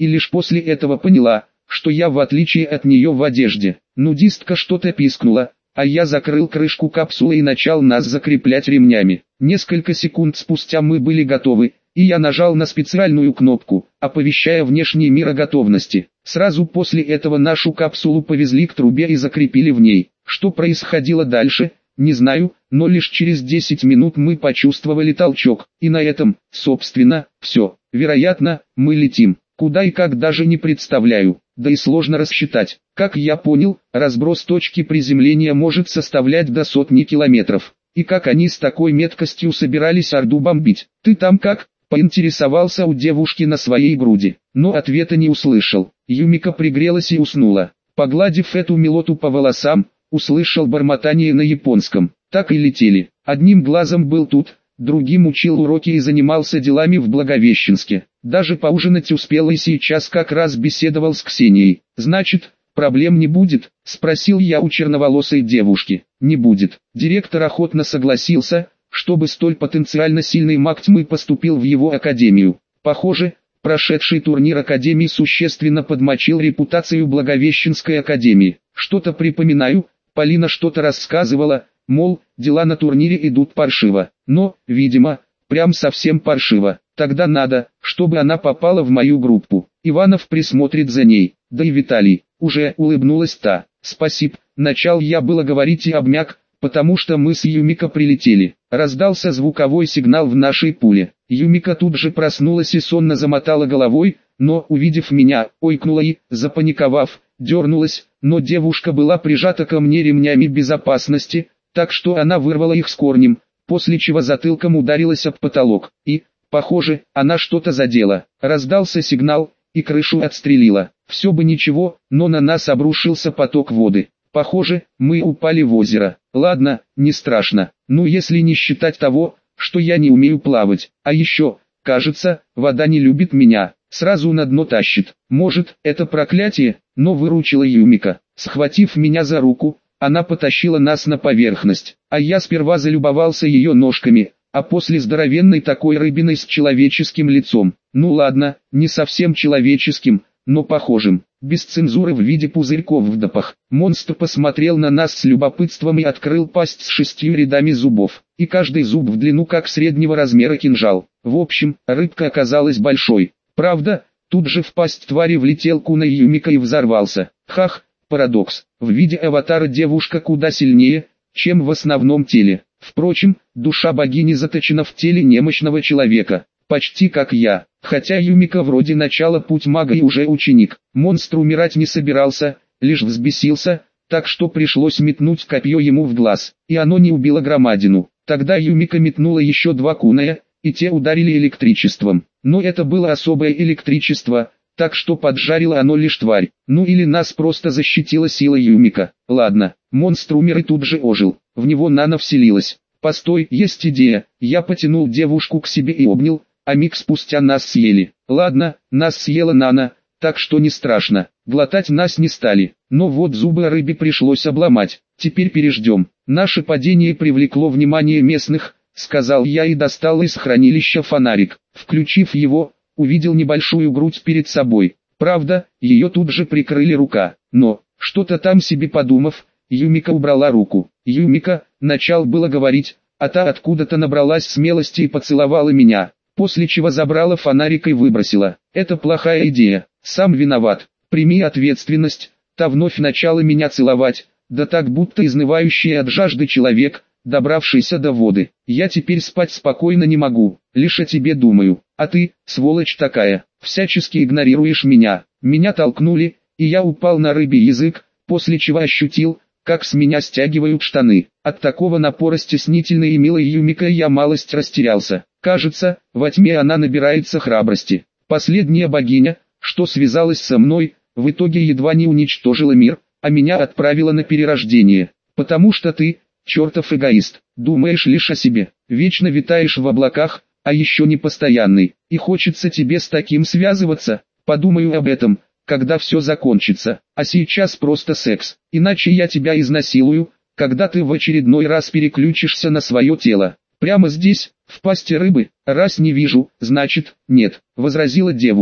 и лишь после этого поняла, что я в отличие от нее в одежде. Нудистка что-то пискнула, а я закрыл крышку капсулы и начал нас закреплять ремнями. Несколько секунд спустя мы были готовы, и я нажал на специальную кнопку, оповещая внешний мир о готовности. Сразу после этого нашу капсулу повезли к трубе и закрепили в ней. Что происходило дальше, не знаю, но лишь через десять минут мы почувствовали толчок, и на этом, собственно, все. Вероятно, мы летим. Куда и как даже не представляю, да и сложно рассчитать. Как я понял, разброс точки приземления может составлять до сотни километров. И как они с такой меткостью собирались Орду бомбить? «Ты там как?» — поинтересовался у девушки на своей груди, но ответа не услышал. Юмика пригрелась и уснула. Погладив эту милоту по волосам, услышал бормотание на японском. Так и летели. Одним глазом был тут, другим учил уроки и занимался делами в Благовещенске. Даже поужинать успел и сейчас как раз беседовал с Ксенией. «Значит, проблем не будет?» — спросил я у черноволосой девушки. «Не будет». Директор охотно согласился, чтобы столь потенциально сильный маг тьмы поступил в его академию. Похоже, прошедший турнир академии существенно подмочил репутацию Благовещенской академии. Что-то припоминаю, Полина что-то рассказывала, мол, дела на турнире идут паршиво. Но, видимо, прям совсем паршиво. Тогда надо, чтобы она попала в мою группу. Иванов присмотрит за ней. Да и Виталий. Уже улыбнулась та. Спасибо. Начал я было говорить и обмяк, потому что мы с Юмико прилетели. Раздался звуковой сигнал в нашей пуле. Юмико тут же проснулась и сонно замотала головой, но, увидев меня, ойкнула и, запаниковав, дернулась, но девушка была прижата ко мне ремнями безопасности, так что она вырвала их с корнем, после чего затылком ударилась об потолок, и, похоже, она что-то задела. Раздался сигнал, и крышу отстрелила. Все бы ничего, но на нас обрушился поток воды. Похоже, мы упали в озеро. Ладно, не страшно, ну если не считать того, что я не умею плавать. А еще, кажется, вода не любит меня, сразу на дно тащит. Может, это проклятие, но выручила Юмика. Схватив меня за руку, она потащила нас на поверхность, а я сперва залюбовался ее ножками, а после здоровенной такой рыбиной с человеческим лицом. Ну ладно, не совсем человеческим, но похожим. Без цензуры в виде пузырьков в допах. Монстр посмотрел на нас с любопытством и открыл пасть с шестью рядами зубов, и каждый зуб в длину как среднего размера кинжал. В общем, рыбка оказалась большой. Правда, тут же в пасть твари влетел Куна Юмика и взорвался. Хах, парадокс. В виде аватара девушка куда сильнее, чем в основном теле. Впрочем, душа богини заточена в теле немощного человека. Почти как я, хотя Юмика вроде начала путь мага и уже ученик. Монстр умирать не собирался, лишь взбесился, так что пришлось метнуть копье ему в глаз, и оно не убило громадину. Тогда Юмика метнула еще два куная, и те ударили электричеством. Но это было особое электричество, так что поджарило оно лишь тварь. Ну или нас просто защитила сила Юмика. Ладно, монстр умер и тут же ожил, в него нано вселилась. Постой, есть идея. Я потянул девушку к себе и обнял, а миг спустя нас съели. Ладно, нас съела нано, так что не страшно. Глотать нас не стали, но вот зубы рыбе пришлось обломать. Теперь переждем. Наше падение привлекло внимание местных, сказал я и достал из хранилища фонарик. Включив его, увидел небольшую грудь перед собой. Правда, ее тут же прикрыли рука, но, что-то там себе подумав, Юмика убрала руку. Юмика, начал было говорить, а та откуда-то набралась смелости и поцеловала меня, после чего забрала фонарик и выбросила. Это плохая идея, сам виноват, прими ответственность. Та вновь начала меня целовать, да так будто изнывающий от жажды человек, добравшийся до воды. Я теперь спать спокойно не могу, лишь о тебе думаю. А ты, сволочь такая, всячески игнорируешь меня. Меня толкнули, и я упал на рыбий язык, после чего ощутил, как с меня стягивают штаны. От такого напора стеснительной и милой Юмика я малость растерялся. Кажется, во тьме она набирается храбрости. Последняя богиня, что связалась со мной, в итоге едва не уничтожила мир, а меня отправила на перерождение. Потому что ты, чертов эгоист, думаешь лишь о себе, вечно витаешь в облаках, а еще не постоянный, и хочется тебе с таким связываться. Подумаю об этом, когда все закончится, а сейчас просто секс, иначе я тебя изнасилую, когда ты в очередной раз переключишься на свое тело. Прямо здесь, в пасти рыбы, раз не вижу, значит, нет, возразила девушка.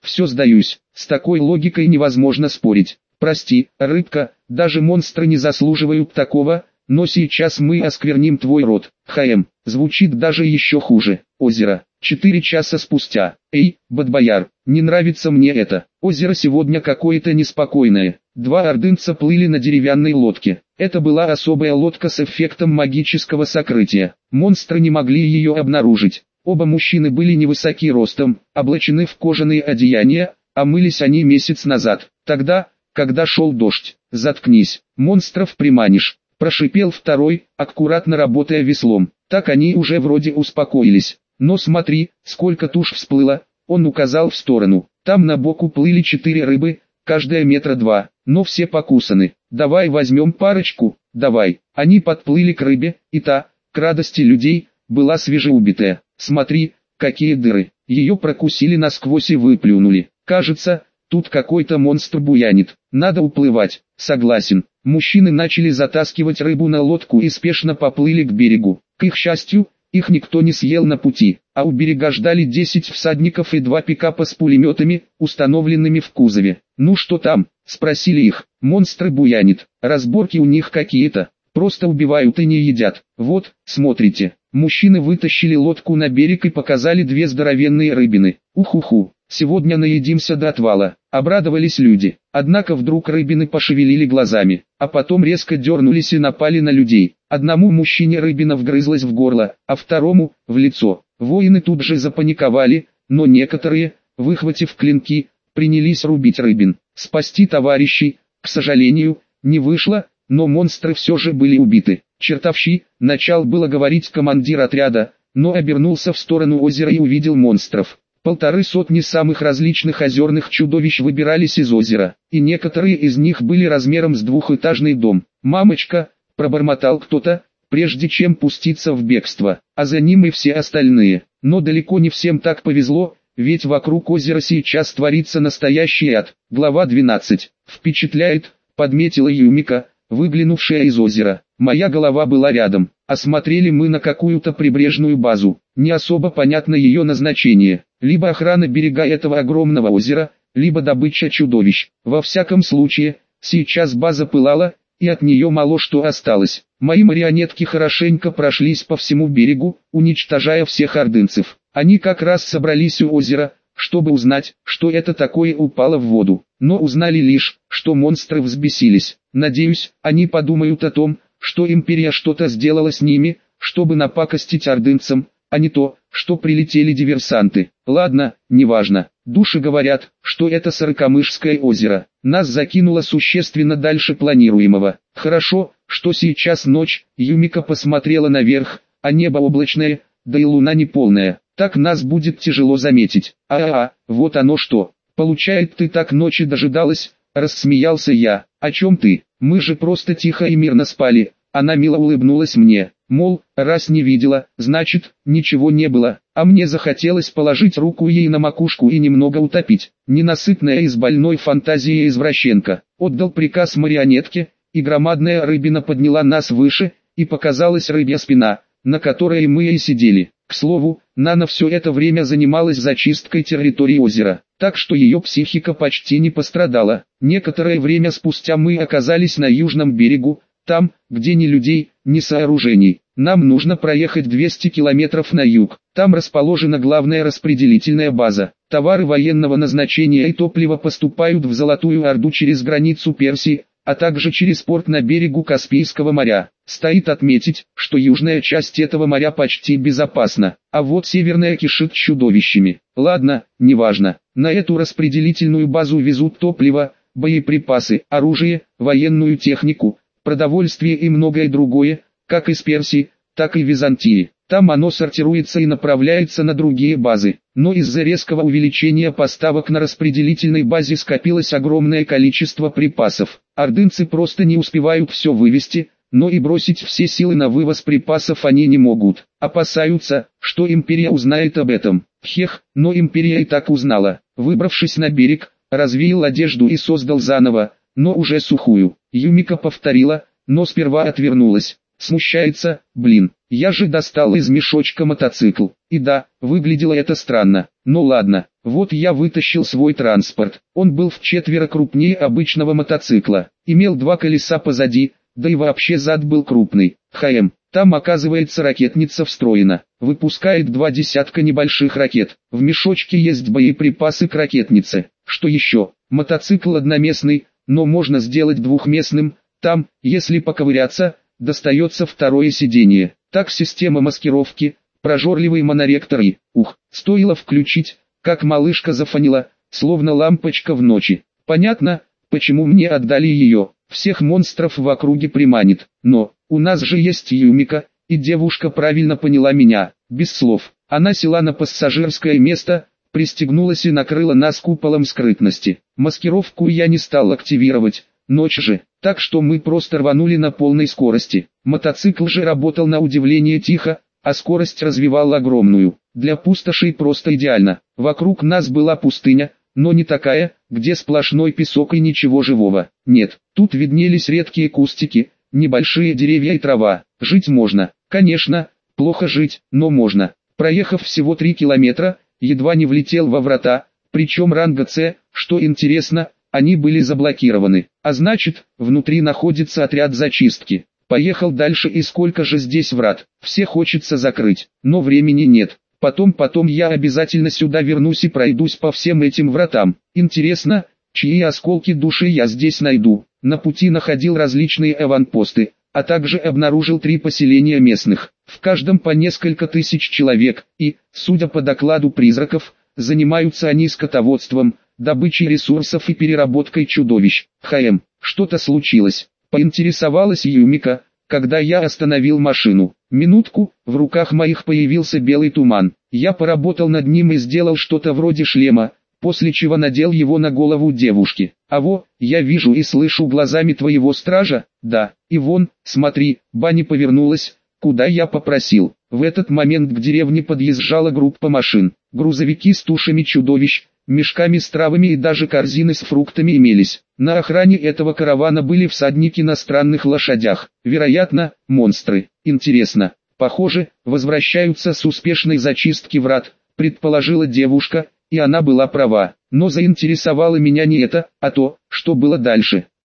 Все сдаюсь, с такой логикой невозможно спорить. Прости, рыбка, даже монстры не заслуживают такого, но сейчас мы оскверним твой рот. ХМ, звучит даже еще хуже. Озеро. Четыре часа спустя. Эй, Бадбояр, не нравится мне это. Озеро сегодня какое-то неспокойное. Два ордынца плыли на деревянной лодке. Это была особая лодка с эффектом магического сокрытия. Монстры не могли ее обнаружить. Оба мужчины были невысоки ростом, облачены в кожаные одеяния, а мылись они месяц назад. Тогда, когда шел дождь. Заткнись, монстров приманишь. Прошипел второй, аккуратно работая веслом. Так они уже вроде успокоились. Но смотри, сколько туш всплыло, он указал в сторону. Там на боку плыли четыре рыбы, каждая метра два, но все покусаны. Давай возьмем парочку, давай. Они подплыли к рыбе, и та, к радости людей, была свежеубитая. Смотри, какие дыры. Ее прокусили насквозь и выплюнули. Кажется, тут какой-то монстр буянит. Надо уплывать. Согласен. Мужчины начали затаскивать рыбу на лодку и спешно поплыли к берегу. К их счастью, их никто не съел на пути, а у берега ждали десять всадников и два пикапа с пулеметами, установленными в кузове. «Ну что там?» – спросили их. «Монстры буянит. Разборки у них какие-то. Просто убивают и не едят. Вот, смотрите». Мужчины вытащили лодку на берег и показали две здоровенные рыбины. «Ух-уху, сегодня наедимся до отвала», – обрадовались люди. Однако вдруг рыбины пошевелили глазами, а потом резко дернулись и напали на людей. Одному мужчине рыбина вгрызлась в горло, а второму – в лицо. Воины тут же запаниковали, но некоторые, выхватив клинки, принялись рубить рыбин. Спасти товарищей, к сожалению, не вышло, но монстры все же были убиты. «Чертовщи», начал было говорить командир отряда, но обернулся в сторону озера и увидел монстров. Полторы сотни самых различных озерных чудовищ выбирались из озера, и некоторые из них были размером с двухэтажный дом. «Мамочка», пробормотал кто-то, прежде чем пуститься в бегство, а за ним и все остальные. Но далеко не всем так повезло, ведь вокруг озера сейчас творится настоящий ад. Глава двенадцать. «Впечатляет», подметила Юмика, выглянувшая из озера. Моя голова была рядом. Осмотрели мы на какую-то прибрежную базу. Не особо понятно ее назначение. Либо охрана берега этого огромного озера, либо добыча чудовищ. Во всяком случае, сейчас база пылала, и от нее мало что осталось. Мои марионетки хорошенько прошлись по всему берегу, уничтожая всех ордынцев. Они как раз собрались у озера, чтобы узнать, что это такое упало в воду. Но узнали лишь, что монстры взбесились. Надеюсь, они подумают о том, что империя что-то сделала с ними, чтобы напакостить ордынцам, а не то, что прилетели диверсанты. Ладно, неважно. Души говорят, что это Сорокомышское озеро. Нас закинуло существенно дальше планируемого. Хорошо, что сейчас ночь. Юмика посмотрела наверх, а небо облачное, да и луна неполная. Так нас будет тяжело заметить. А-а-а, вот оно что. Получает, ты так ночи дожидалась, рассмеялся я. О чем ты? Мы же просто тихо и мирно спали. Она мило улыбнулась мне, мол, раз не видела, значит, ничего не было, а мне захотелось положить руку ей на макушку и немного утопить. Ненасытная и с больной фантазией извращенка. Отдал приказ марионетке, и громадная рыбина подняла нас выше, и показалась рыбья спина, на которой мы и сидели. К слову, Нана все это время занималась зачисткой территории озера, так что ее психика почти не пострадала. Некоторое время спустя мы оказались на южном берегу, там, где ни людей, ни сооружений. Нам нужно проехать двести километров на юг. Там расположена главная распределительная база. Товары военного назначения и топливо поступают в Золотую Орду через границу Персии, а также через порт на берегу Каспийского моря. Стоит отметить, что южная часть этого моря почти безопасна, а вот северная кишит чудовищами. Ладно, неважно. На эту распределительную базу везут топливо, боеприпасы, оружие, военную технику, продовольствие и многое другое, как из Персии, так и Византии. Там оно сортируется и направляется на другие базы. Но из-за резкого увеличения поставок на распределительной базе скопилось огромное количество припасов. Ордынцы просто не успевают все вывести, но и бросить все силы на вывоз припасов они не могут. Опасаются, что империя узнает об этом. Хех, но империя и так узнала. Выбравшись на берег, развеял одежду и создал заново, но уже сухую. Юмика повторила, но сперва отвернулась. Смущается, блин. Я же достал из мешочка мотоцикл. И да, выглядело это странно. Но ладно, вот я вытащил свой транспорт. Он был вчетверо крупнее обычного мотоцикла. Имел два колеса позади, да и вообще зад был крупный. ХМ. Там оказывается ракетница встроена. Выпускает два десятка небольших ракет. В мешочке есть боеприпасы к ракетнице. Что еще? Мотоцикл одноместный, но можно сделать двухместным. Там, если поковыряться, достается второе сиденье. Так система маскировки, прожорливый моноректор и, ух, стоило включить, как малышка зафонила, словно лампочка в ночи. Понятно, почему мне отдали ее. Всех монстров в округе приманит. Но, у нас же есть Юмика, и девушка правильно поняла меня, без слов. Она села на пассажирское место, пристегнулась и накрыла нас куполом скрытности. Маскировку я не стал активировать, ночь же, так что мы просто рванули на полной скорости. Мотоцикл же работал на удивление тихо, а скорость развивал огромную. Для пустошей просто идеально. Вокруг нас была пустыня, но не такая, где сплошной песок и ничего живого. Нет, тут виднелись редкие кустики, небольшие деревья и трава. Жить можно. Конечно, плохо жить, но можно. Проехав всего три километра, едва не влетел во врата, причем ранга С, что интересно, они были заблокированы. А значит, внутри находится отряд зачистки. Поехал дальше, и сколько же здесь врат. Все хочется закрыть, но времени нет. Потом, потом я обязательно сюда вернусь и пройдусь по всем этим вратам. Интересно, чьи осколки души я здесь найду. На пути находил различные аванпосты, а также обнаружил три поселения местных. В каждом по несколько тысяч человек, и, судя по докладу призраков, занимаются они скотоводством, добычей ресурсов и переработкой чудовищ. ХМ, что-то случилось. Поинтересовалась Юмика, когда я остановил машину. Минутку, в руках моих появился белый туман. Я поработал над ним и сделал что-то вроде шлема, после чего надел его на голову девушки. А во, я вижу и слышу глазами твоего стража, да, и вон, смотри, Банни повернулась, куда я попросил. В этот момент к деревне подъезжала группа машин. Грузовики с тушами чудовищ, мешками с травами и даже корзины с фруктами имелись. На охране этого каравана были всадники на странных лошадях. Вероятно, монстры. Интересно. Похоже, возвращаются с успешной зачистки врат, предположила девушка, и она была права. Но заинтересовало меня не это, а то, что было дальше.